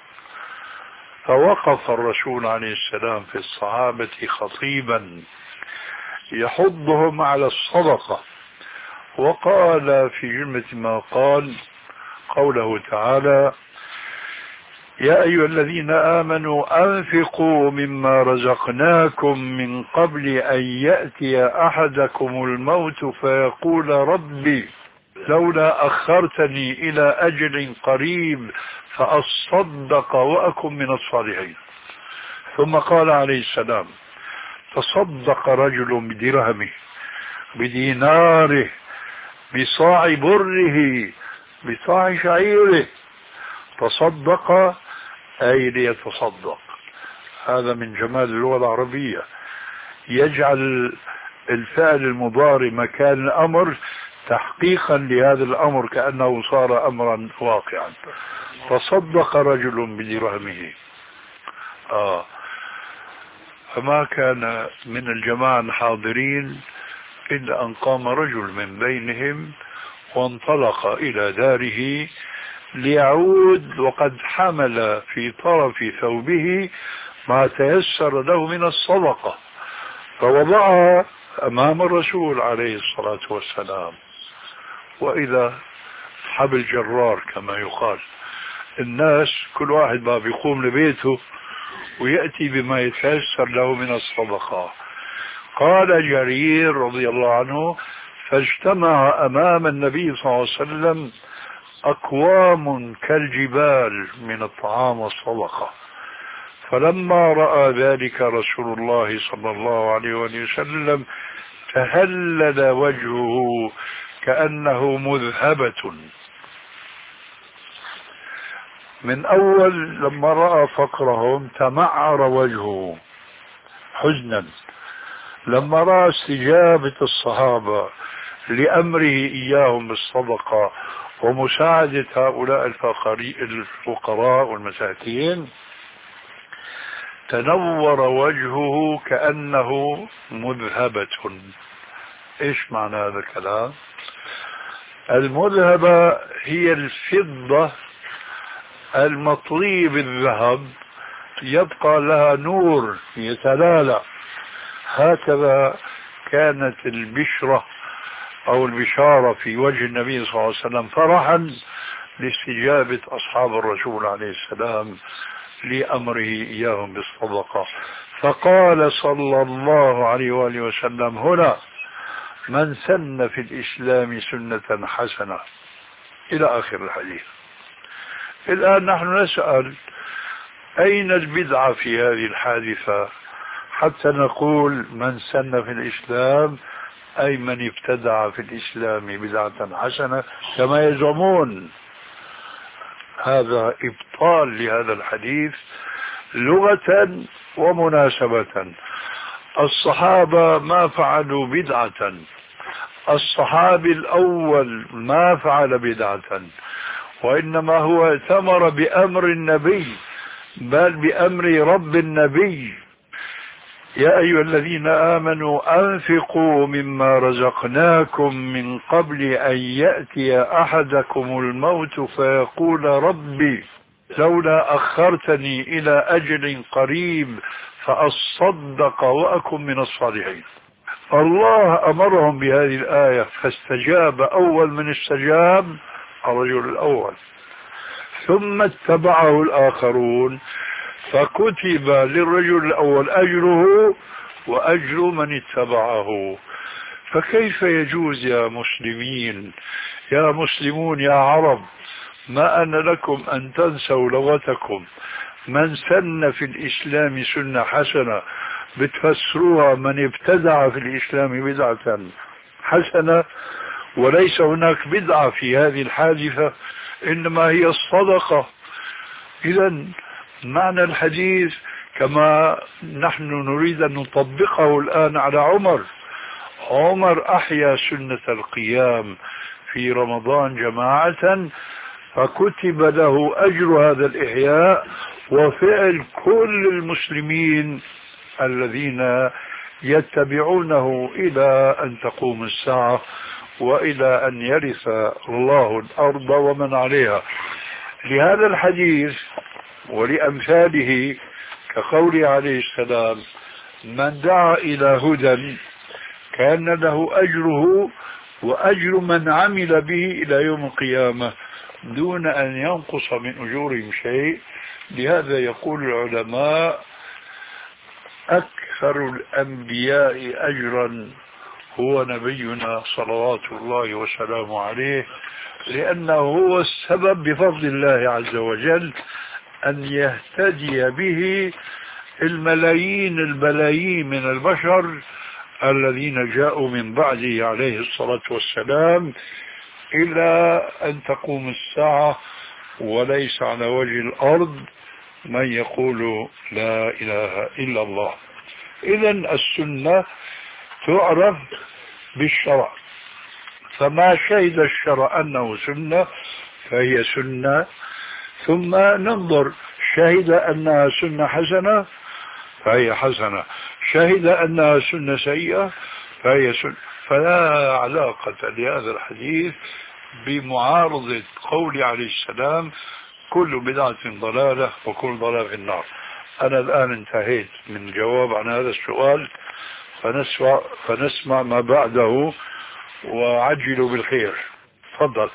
فوقف الرسول عليه السلام في الصحابة خطيبا يحضهم على الصدقة، وقال في جملة ما قال قوله تعالى: يا أيها الذين آمنوا أنفقوا مما رزقناكم من قبل أن يأتي أحدكم الموت فيقول ربي لولا أخرتني إلى أجل قريب فأصدق وأكن من الصالحين. ثم قال عليه السلام: تصدق رجل بدرهمه بديناره بصاع بره بصاع شعيره. تصدق أي ليتصدق. هذا من جمال اللغة العربية، يجعل الفعل المضارع مكان الأمر تحقيقا لهذا الأمر كأنه صار أمرا واقعا. تصدق رجل بدرهمه. آه فما كان من الجماعة الحاضرين إلا أن قام رجل من بينهم وانطلق إلى داره ليعود وقد حمل في طرف ثوبه ما تيسر له من الصدقة، فوضعها أمام الرسول عليه الصلاة والسلام. وإذا حبل جرار كما يقال، الناس كل واحد ما بيقوم لبيته ويأتي بما يتيسر له من الصدقة. قال جرير رضي الله عنه: فاجتمع أمام النبي صلى الله عليه وسلم أقوام كالجبال من الطعام والصدقة، فلما رأى ذلك رسول الله صلى الله عليه وسلم تهلل وجهه كأنه مذهبة. من أول لما رأى فقرهم تمعر وجهه حزنا، لما رأى استجابة الصحابة لأمره إياهم بالصدقة ومساعدة هؤلاء الفقراء والمساكين تنور وجهه كأنه مذهبة. إيش معنى هذا الكلام؟ المذهبة هي الفضة المطلية بالذهب يبقى لها نور يتلالى. هكذا كانت البشرة أو البشارة في وجه النبي صلى الله عليه وسلم فرحا لاستجابة أصحاب الرسول عليه السلام لأمره إياهم بالصدقة. فقال صلى الله عليه وآله وسلم هنا: من سن في الإسلام سنة حسنة، إلى آخر الحديث. الآن نحن نسأل: أين البدعة في هذه الحادثة حتى نقول من سن في الإسلام أي من ابتدع في الإسلام بدعة حسنة كما يزعمون؟ هذا إبطال لهذا الحديث لغة ومناسبة. الصحابة ما فعلوا بدعة الصحابي الأول ما فعل بدعة، وإنما هو ثمر بأمر النبي، بل بأمر رب النبي. يا أيها الذين آمنوا أنفقوا مما رزقناكم من قبل أن يأتي أحدكم الموت فيقول ربي لولا أخرتني إلى أجل قريب فأصدق وأكن من الصالحين. الله أمرهم بهذه الآية فاستجاب. أول من استجاب الرجل الأول، ثم اتبعه الآخرون، فكتب للرجل الأول أجره وأجر من اتبعه. فكيف يجوز يا مسلمين يا مسلمون يا عرب ما أن لكم أن تنسوا لغتكم؟ من سن في الإسلام سنة حسنة بتفسروها من ابتدع في الإسلام بدعة حسنة، وليس هناك بدعة في هذه الحادثة، إنما هي الصدقة. إذن معنى الحديث كما نحن نريد أن نطبقه الآن على عمر. عمر أحيا سنة القيام في رمضان جماعة، فكتب له أجر هذا الإحياء وفعل كل المسلمين الذين يتبعونه إلى أن تقوم الساعة وإلى أن يرث الله الأرض ومن عليها. لهذا الحديث ولأمثاله كقوله عليه السلام من دعا إلى هدى كان له أجره وأجر من عمل به إلى يوم القيامة دون أن ينقص من أجورهم شيء. لهذا يقول العلماء أكثر الأنبياء أجرا هو نبينا صلوات الله وسلامه عليه، لأنه هو السبب بفضل الله عز وجل أن يهتدي به الملايين البلايين من البشر الذين جاءوا من بعده عليه الصلاة والسلام إلى أن تقوم الساعة، وليس على وجه الأرض من يقول لا إله إلا الله. إذن السنة تعرف بالشرع، فما شهد الشرع أنه سنة فهي سنة، ثم ننظر شهد أنها سنة حسنة فهي حسنة، شهد أنها سنة سيئة فهي سنة. فلا علاقة لهذا الحديث بمعارضة قول عليه السلام كل بدعة ضلالة وكل ضلالة في النار. أنا الآن انتهيت من الجواب عن هذا السؤال، فنسمع, فنسمع ما بعده وعجلوا بالخير. تفضل.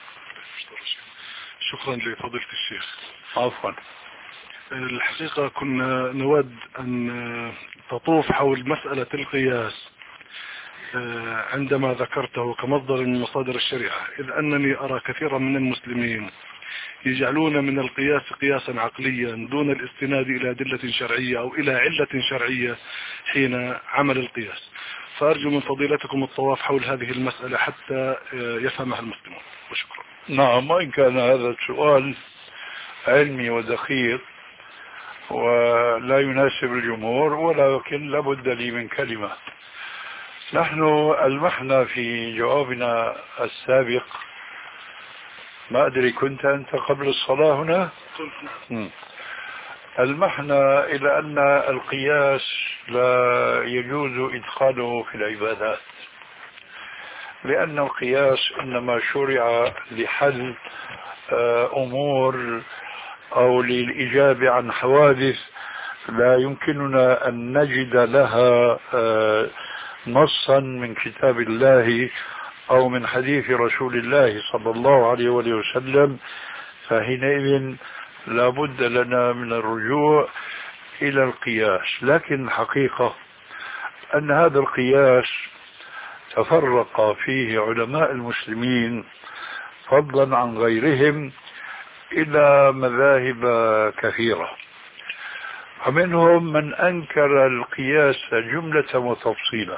شكرا لفضيلة الشيخ. عفوا. الحقيقة كنا نود أن تطوف حول مسألة القياس عندما ذكرته كمصدر من مصادر الشريعة، إذ أنني أرى كثيرا من المسلمين يجعلون من القياس قياسا عقليا دون الاستناد إلى أدلة شرعية أو إلى علة شرعية حين عمل القياس. فأرجو من فضيلتكم الطواف حول هذه المسألة حتى يفهمها المسلمون، وشكرا. نعم، وإن كان هذا السؤال علمي ودقيق ولا يناسب الجمهور، ولكن لابد لي من كلمة. نحن ألمحنا في جوابنا السابق، ما أدري كنت أنت قبل الصلاة هنا؟ كنت. ألمحنا إلى أن القياس لا يجوز إدخاله في العبادات، لأن القياس إنما شرع لحل أمور أو للإجابة عن حوادث لا يمكننا أن نجد لها نصا من كتاب الله أو من حديث رسول الله صلى الله عليه وسلم، فحينئذ لا بد لنا من الرجوع إلى القياس. لكن الحقيقة أن هذا القياس تفرق فيه علماء المسلمين فضلا عن غيرهم إلى مذاهب كثيرة، ومنهم من أنكر القياس جملة وتفصيلا،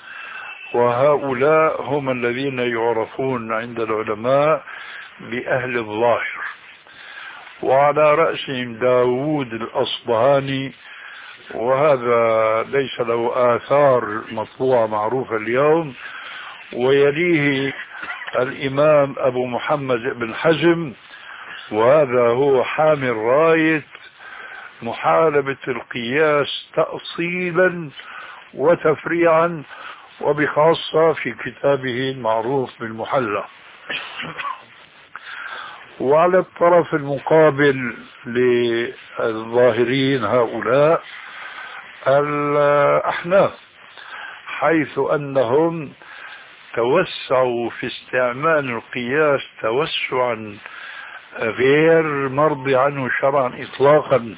وهؤلاء هم الذين يعرفون عند العلماء بأهل الظاهر، وعلى رأسهم داود الأصبهاني، وهذا ليس له آثار مطبوعة معروفة اليوم، ويليه الإمام أبو محمد بن حزم، وهذا هو حامل راية محاربة القياس تأصيلا وتفريعا، وبخاصة في كتابه المعروف بالمحلى. وعلى الطرف المقابل للظاهرين هؤلاء الأحناف، حيث أنهم توسعوا في استعمال القياس توسعا غير مرضي عنه شرعا إطلاقا،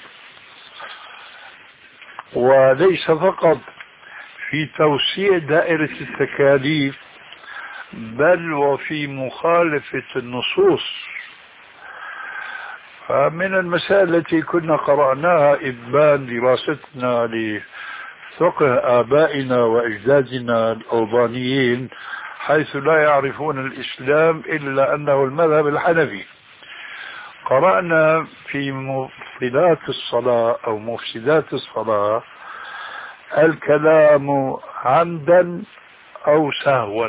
وليس فقط في توسيع دائرة التكاليف بل وفي مخالفة النصوص. فمن المسائل التي كنا قرأناها إبان دراستنا لفقه آبائنا وأجدادنا الأوضانيين، حيث لا يعرفون الإسلام إلا أنه المذهب الحنفي، قرأنا في مفسدات الصلاة أو مفسدات الصلاة الكلام عمدا أو سهوا.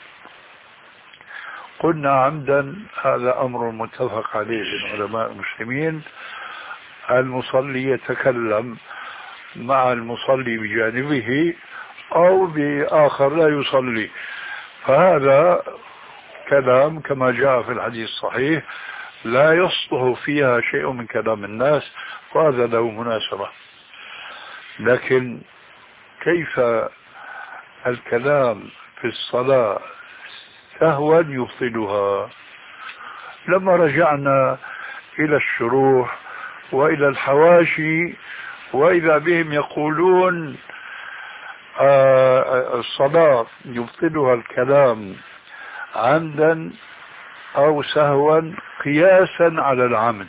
قلنا عمدا هذا أمر متفق عليه بين علماء المسلمين، المصلي يتكلم مع المصلي بجانبه أو بآخر لا يصلي، فهذا كلام كما جاء في الحديث الصحيح لا يصلح فيها شيء من كلام الناس، وهذا له مناسبة. لكن كيف الكلام في الصلاة سهوا يبطلها؟ لما رجعنا إلى الشروح وإلى الحواشي وإذا بهم يقولون آه الصلاة يبطلها الكلام عمدا أو سهوا قياسا على العمد،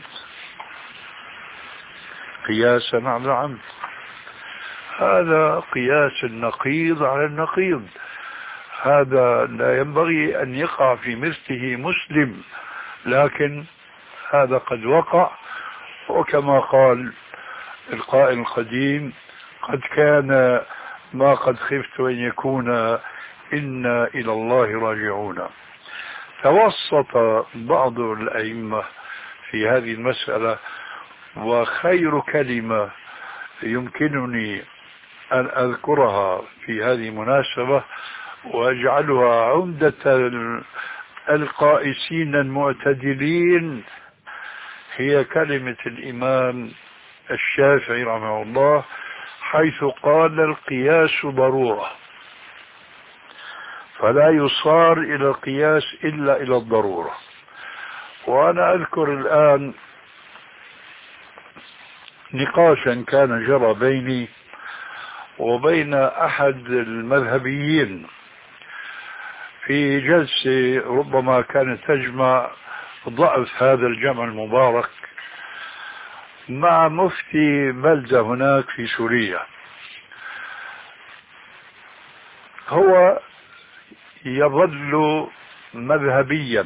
قياسا على العمد. هذا قياس النقيض على النقيض، هذا لا ينبغي أن يقع في مثله مسلم، لكن هذا قد وقع. وكما قال القائل القديم: قد كان ما قد خفت أن يكون، إنا إلى الله راجعون. توسط بعض الأئمة في هذه المسألة، وخير كلمة يمكنني أن أذكرها في هذه المناسبة وأجعلها عمدة القائسين المعتدلين هي كلمة الإمام الشافعي رحمه الله، حيث قال: القياس ضرورة، فلا يصار إلى القياس إلا إلى الضرورة. وأنا أذكر الآن نقاشا كان جرى بيني وبين أحد المذهبيين في جلسة ربما كانت تجمع ضعف هذا الجمع المبارك مع مفتي بلدة هناك في سوريا. هو يظل مذهبيا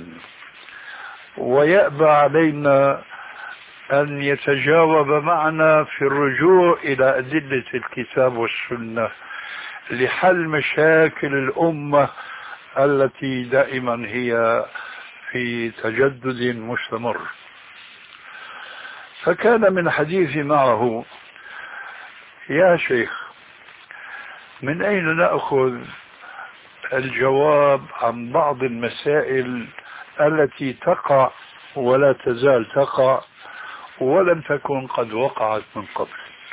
ويأبى علينا أن يتجاوب معنا في الرجوع إلى أدلة الكتاب والسنة لحل مشاكل الأمة التي دائما هي في تجدد مستمر. فكان من حديثي معه: يا شيخ، من أين نأخذ الجواب عن بعض المسائل التي تقع ولا تزال تقع ولم تكن قد وقعت من قبل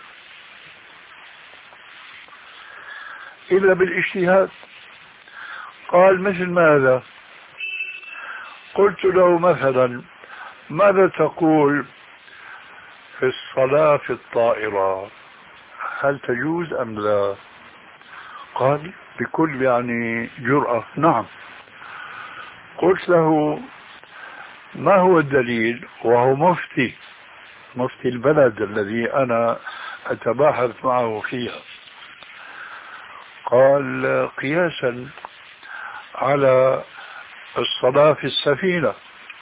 إلا بالاجتهاد؟ قال: مثل ماذا؟ قلت له: مثلا ماذا تقول في الصلاة في الطائرة، هل تجوز أم لا؟ قال بكل يعني جرأة: نعم. قلت له: ما هو الدليل؟ وهو مفتي مفتي البلد الذي أنا أتباحث معه فيها. قال: قياسا على الصلاة في السفينة.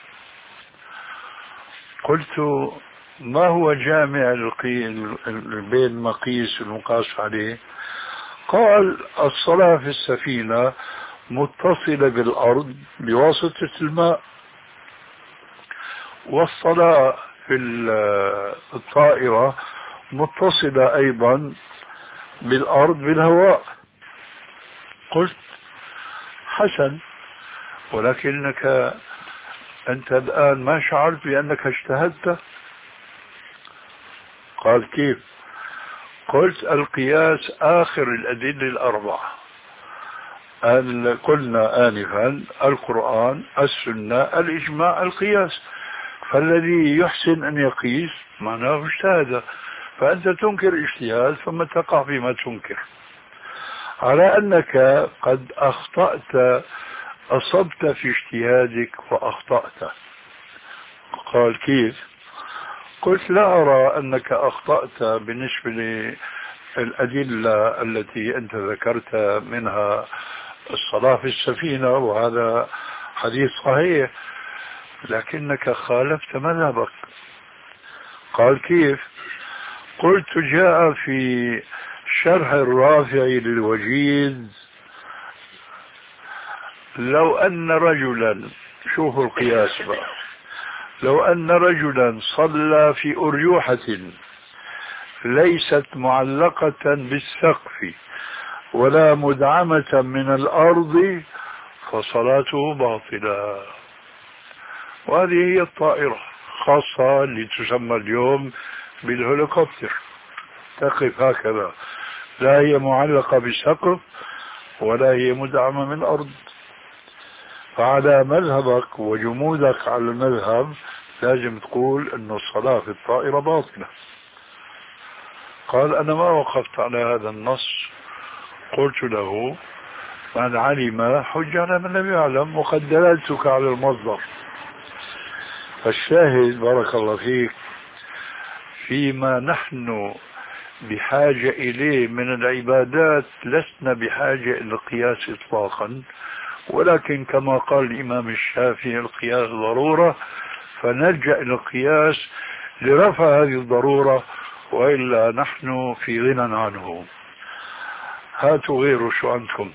قلت: ما هو جامع بين المقيس المقاس عليه؟ قال: الصلاة في السفينة متصلة بالأرض بواسطة الماء، والصلاة في الطائرة متصلة أيضا بالأرض بالهواء. قلت حسن، ولكنك أنت الآن ما شعرت بأنك اجتهدت؟ قال كيف؟ قلت القياس آخر الأدلة الأربعة، قلنا آنفا القرآن، السنة، الإجماع، القياس، فالذي يحسن أن يقيس معناه اجتهد، فأنت تنكر اجتهاد ثم تقع فيما تنكر، على أنك قد أخطأت، أصبت في اجتهادك وأخطأت. قال كيف؟ قلت لا أرى أنك أخطأت بالنسبة للأدلة التي أنت ذكرت منها الصلاة في السفينة، وهذا حديث صحيح، لكنك خالفت مذهبك. قال كيف؟ قلت جاء في شرح الرافع للوجيز لو أن رجلا، شوفوا القياس بقى، لو أن رجلا صلى في أريوحة ليست معلقة بالسقف ولا مدعمة من الأرض فصلاته باطلة. وهذه هي الطائرة خاصة اللي تسمى اليوم بالهليكوبتر، تقف هكذا، لا هي معلقة بالسقف ولا هي مدعمة من الأرض. فعلى مذهبك وجمودك على المذهب لازم تقول أن الصلاة في الطائرة باطلة. قال أنا ما وقفت على هذا النص. قلت له من علم حج على من لم يعلم، وقد دللتك على المصدر. فالشاهد بارك الله فيك فيما نحن بحاجة إليه من العبادات لسنا بحاجة إلى القياس إطلاقا، ولكن كما قال الإمام الشافعي القياس ضرورة، فنلجأ إلى القياس لرفع هذه الضرورة، وإلا نحن في غنى عنه. هاتوا غيره، شو عندكم؟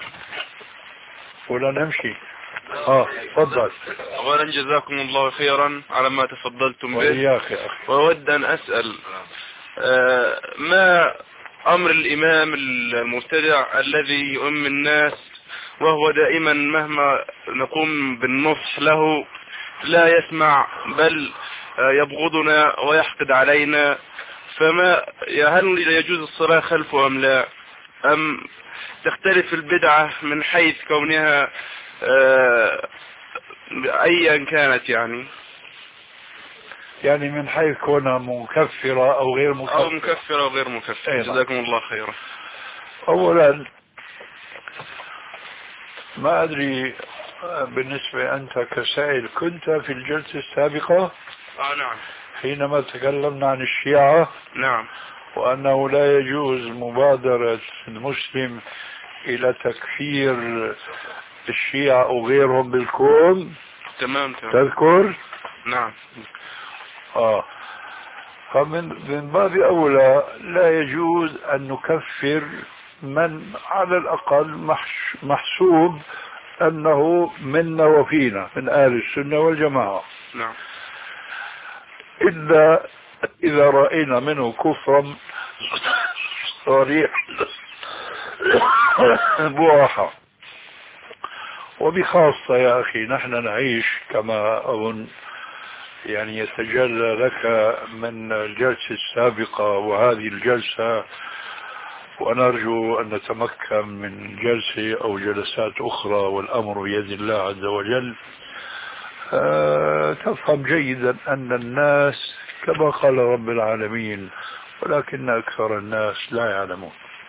ولا نمشي؟ اه تفضل. اولا جزاكم الله خيرا على ما تفضلتم به. وإياك يا أخي. وأود أن أسأل آه ما أمر الإمام المبتدع الذي يؤم الناس وهو دائما مهما نقوم بالنصح له لا يسمع، بل آه يبغضنا ويحقد علينا، فما هل يجوز الصلاة خلفه أم لا؟ أم تختلف البدعة من حيث كونها آه أيا كانت، يعني يعني من حيث كونها مكفرة أو غير مكفرة؟ أو مكفرة أو غير مكفرة. جزاكم الله خيرا. أولا ما أدري بالنسبة أنت كسائل كنت في الجلسة السابقة؟ آه نعم. حينما تكلمنا عن الشيعة. نعم. وأنه لا يجوز مبادرة المسلم إلى تكفير الشيعة أو غيرهم بالكون. تمام تمام. تذكر؟ نعم. آه فمن من باب أولى لا يجوز أن نكفر من على الأقل محسوب أنه منا وفينا من أهل السنة والجماعة. نعم. إلا إذا رأينا منه كفرا صريح بواحة. وبخاصة يا أخي نحن نعيش كما أظن يعني يتجلى لك من الجلسة السابقة وهذه الجلسة، ونرجو أن نتمكن من جلسة أو جلسات أخرى والأمر بيد الله عز وجل. أه تفهم جيدا أن الناس كما قال رب العالمين ولكن أكثر الناس لا يعلمون.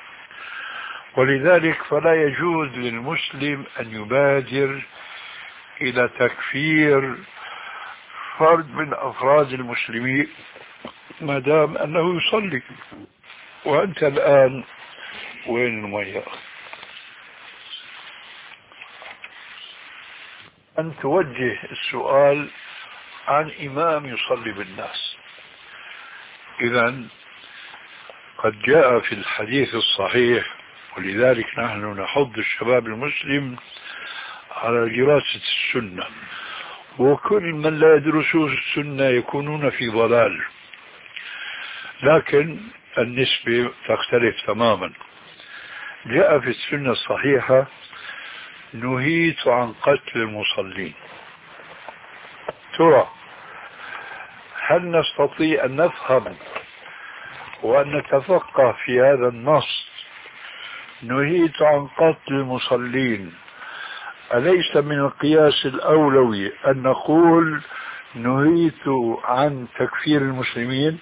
ولذلك فلا يجوز للمسلم أن يبادر إلى تكفير فرد من أفراد المسلمين ما دام أنه يصلي. وأنت الآن وين المياه؟ أن توجه السؤال عن إمام يصلي بالناس. إذن قد جاء في الحديث الصحيح ولذلك نحن نحض الشباب المسلم على دراسة السنة، وكل من لا يدرسون السنة يكونون في ضلال، لكن النسبة تختلف تماما. جاء في السنة الصحيحة: نهيت عن قتل المصلين. ترى هل نستطيع أن نفهم وأن نتفقه في هذا النص نهيت عن قتل المصلين؟ أليس من القياس الأولوي أن نقول نهيت عن تكفير المسلمين؟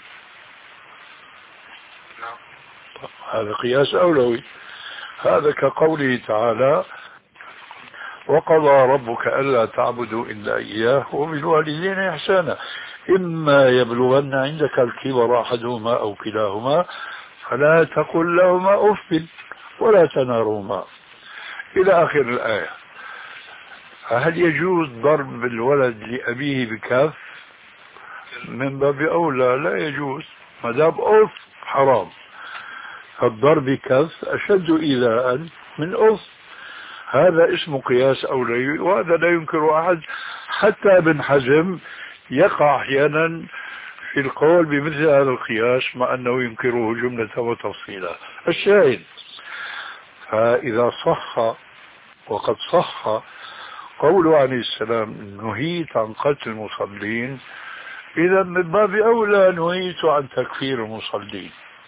هذا قياس أولوي. هذا كقوله تعالى: وقضى ربك ألا تعبدوا إلا إياه وبالوالدين إحسانا إما يبلغن عندك الكبر أحدهما أو كلاهما فلا تقل لهما أف ولا تنهرهما إلى آخر الآية. هل يجوز ضرب الولد لأبيه بكف؟ من باب أولى لا يجوز، ما دام أف حرام. فالضرب بكف أشد إيذاء من أف. هذا اسمه قياس أولوي، وهذا لا ينكر أحد. حتى ابن حزم يقع أحيانا في القول بمثل هذا القياس مع أنه ينكره جملة وتفصيلا. الشاهد، فإذا صح وقد صح قوله عليه السلام نهيت عن قتل المصلين، إذا من باب أولى نهيت عن تكفير المصلين.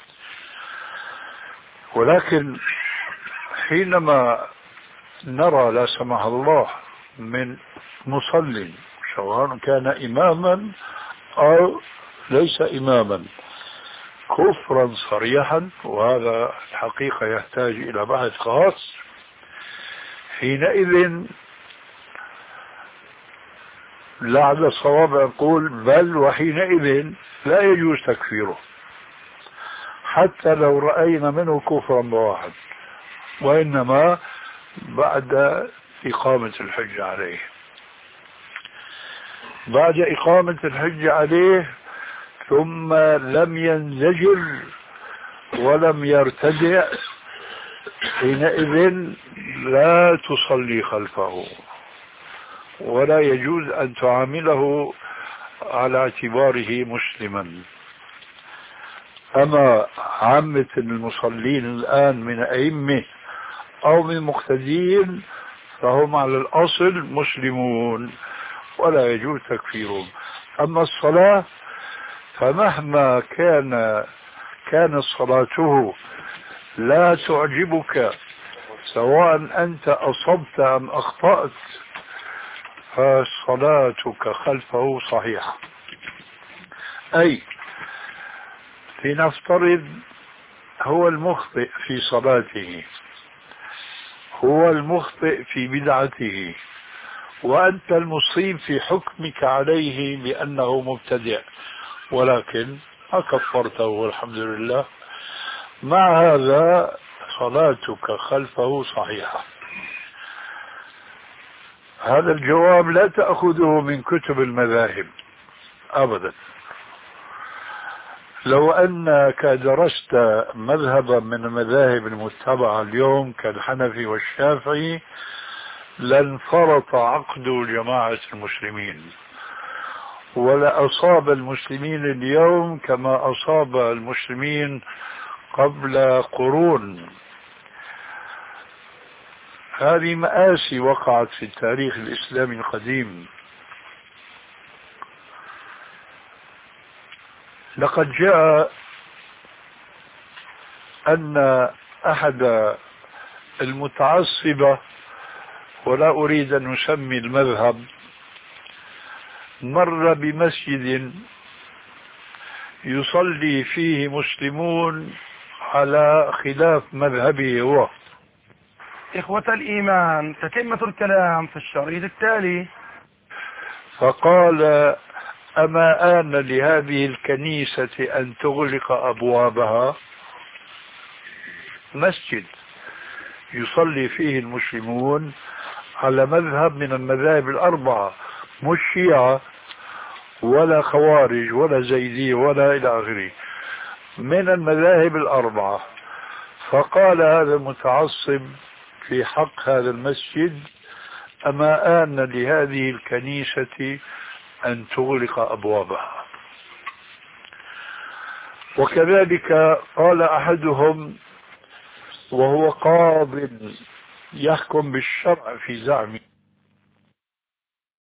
ولكن حينما نرى لا سمح الله من مصل سواء كان إماما أو ليس إماما كفرا صريحا، وهذا الحقيقة يحتاج إلى بحث خاص، حينئذ لعل الصواب يقول بل وحينئذ لا يجوز تكفيره حتى لو رأينا منه كفرا بواحد، وإنما بعد إقامة الحج عليه. بعد إقامة الحج عليه ثم لم ينزجر ولم يرتدع، حينئذ لا تصلي خلفه ولا يجوز أن تعامله على اعتباره مسلما. أما عامة المصلين الآن من أئمة أو من مقتدين فهم على الأصل مسلمون ولا يجوز تكفيرهم. أما الصلاة فمهما كان كانت صلاته لا تعجبك سواء أنت أصبت أم أخطأت فصلاتك خلفه صحيحة. أي لنفترض هو المخطئ في صلاته، هو المخطئ في بدعته، وأنت المصيب في حكمك عليه بأنه مبتدع، ولكن ما كفرته والحمد لله. مع هذا صلاتك خلفه صحيحة. هذا الجواب لا تأخذه من كتب المذاهب أبدا. لو أنك درست مذهبا من المذاهب المتبعة اليوم كالحنفي والشافعي لانفرط عقد جماعة المسلمين، ولأصاب المسلمين اليوم كما أصاب المسلمين قبل قرون. هذه مآسي وقعت في التاريخ الإسلامي القديم. لقد جاء أن أحد المتعصبة، ولا أريد أن نسمي المذهب، مر بمسجد يصلي فيه مسلمون على خلاف مذهبه هو. إخوة الإيمان، تتمة الكلام في الشريط التالي. فقال أما آن لهذه الكنيسة أن تغلق أبوابها؟ مسجد يصلي فيه المسلمون على مذهب من المذاهب الأربعة، مش شيعة ولا خوارج ولا زيدية ولا إلى آخره، من المذاهب الأربعة. فقال هذا المتعصب في حق هذا المسجد: أما آن لهذه الكنيسة أن تغلق أبوابها. وكذلك قال أحدهم وهو قاض يحكم بالشرع في زعمه: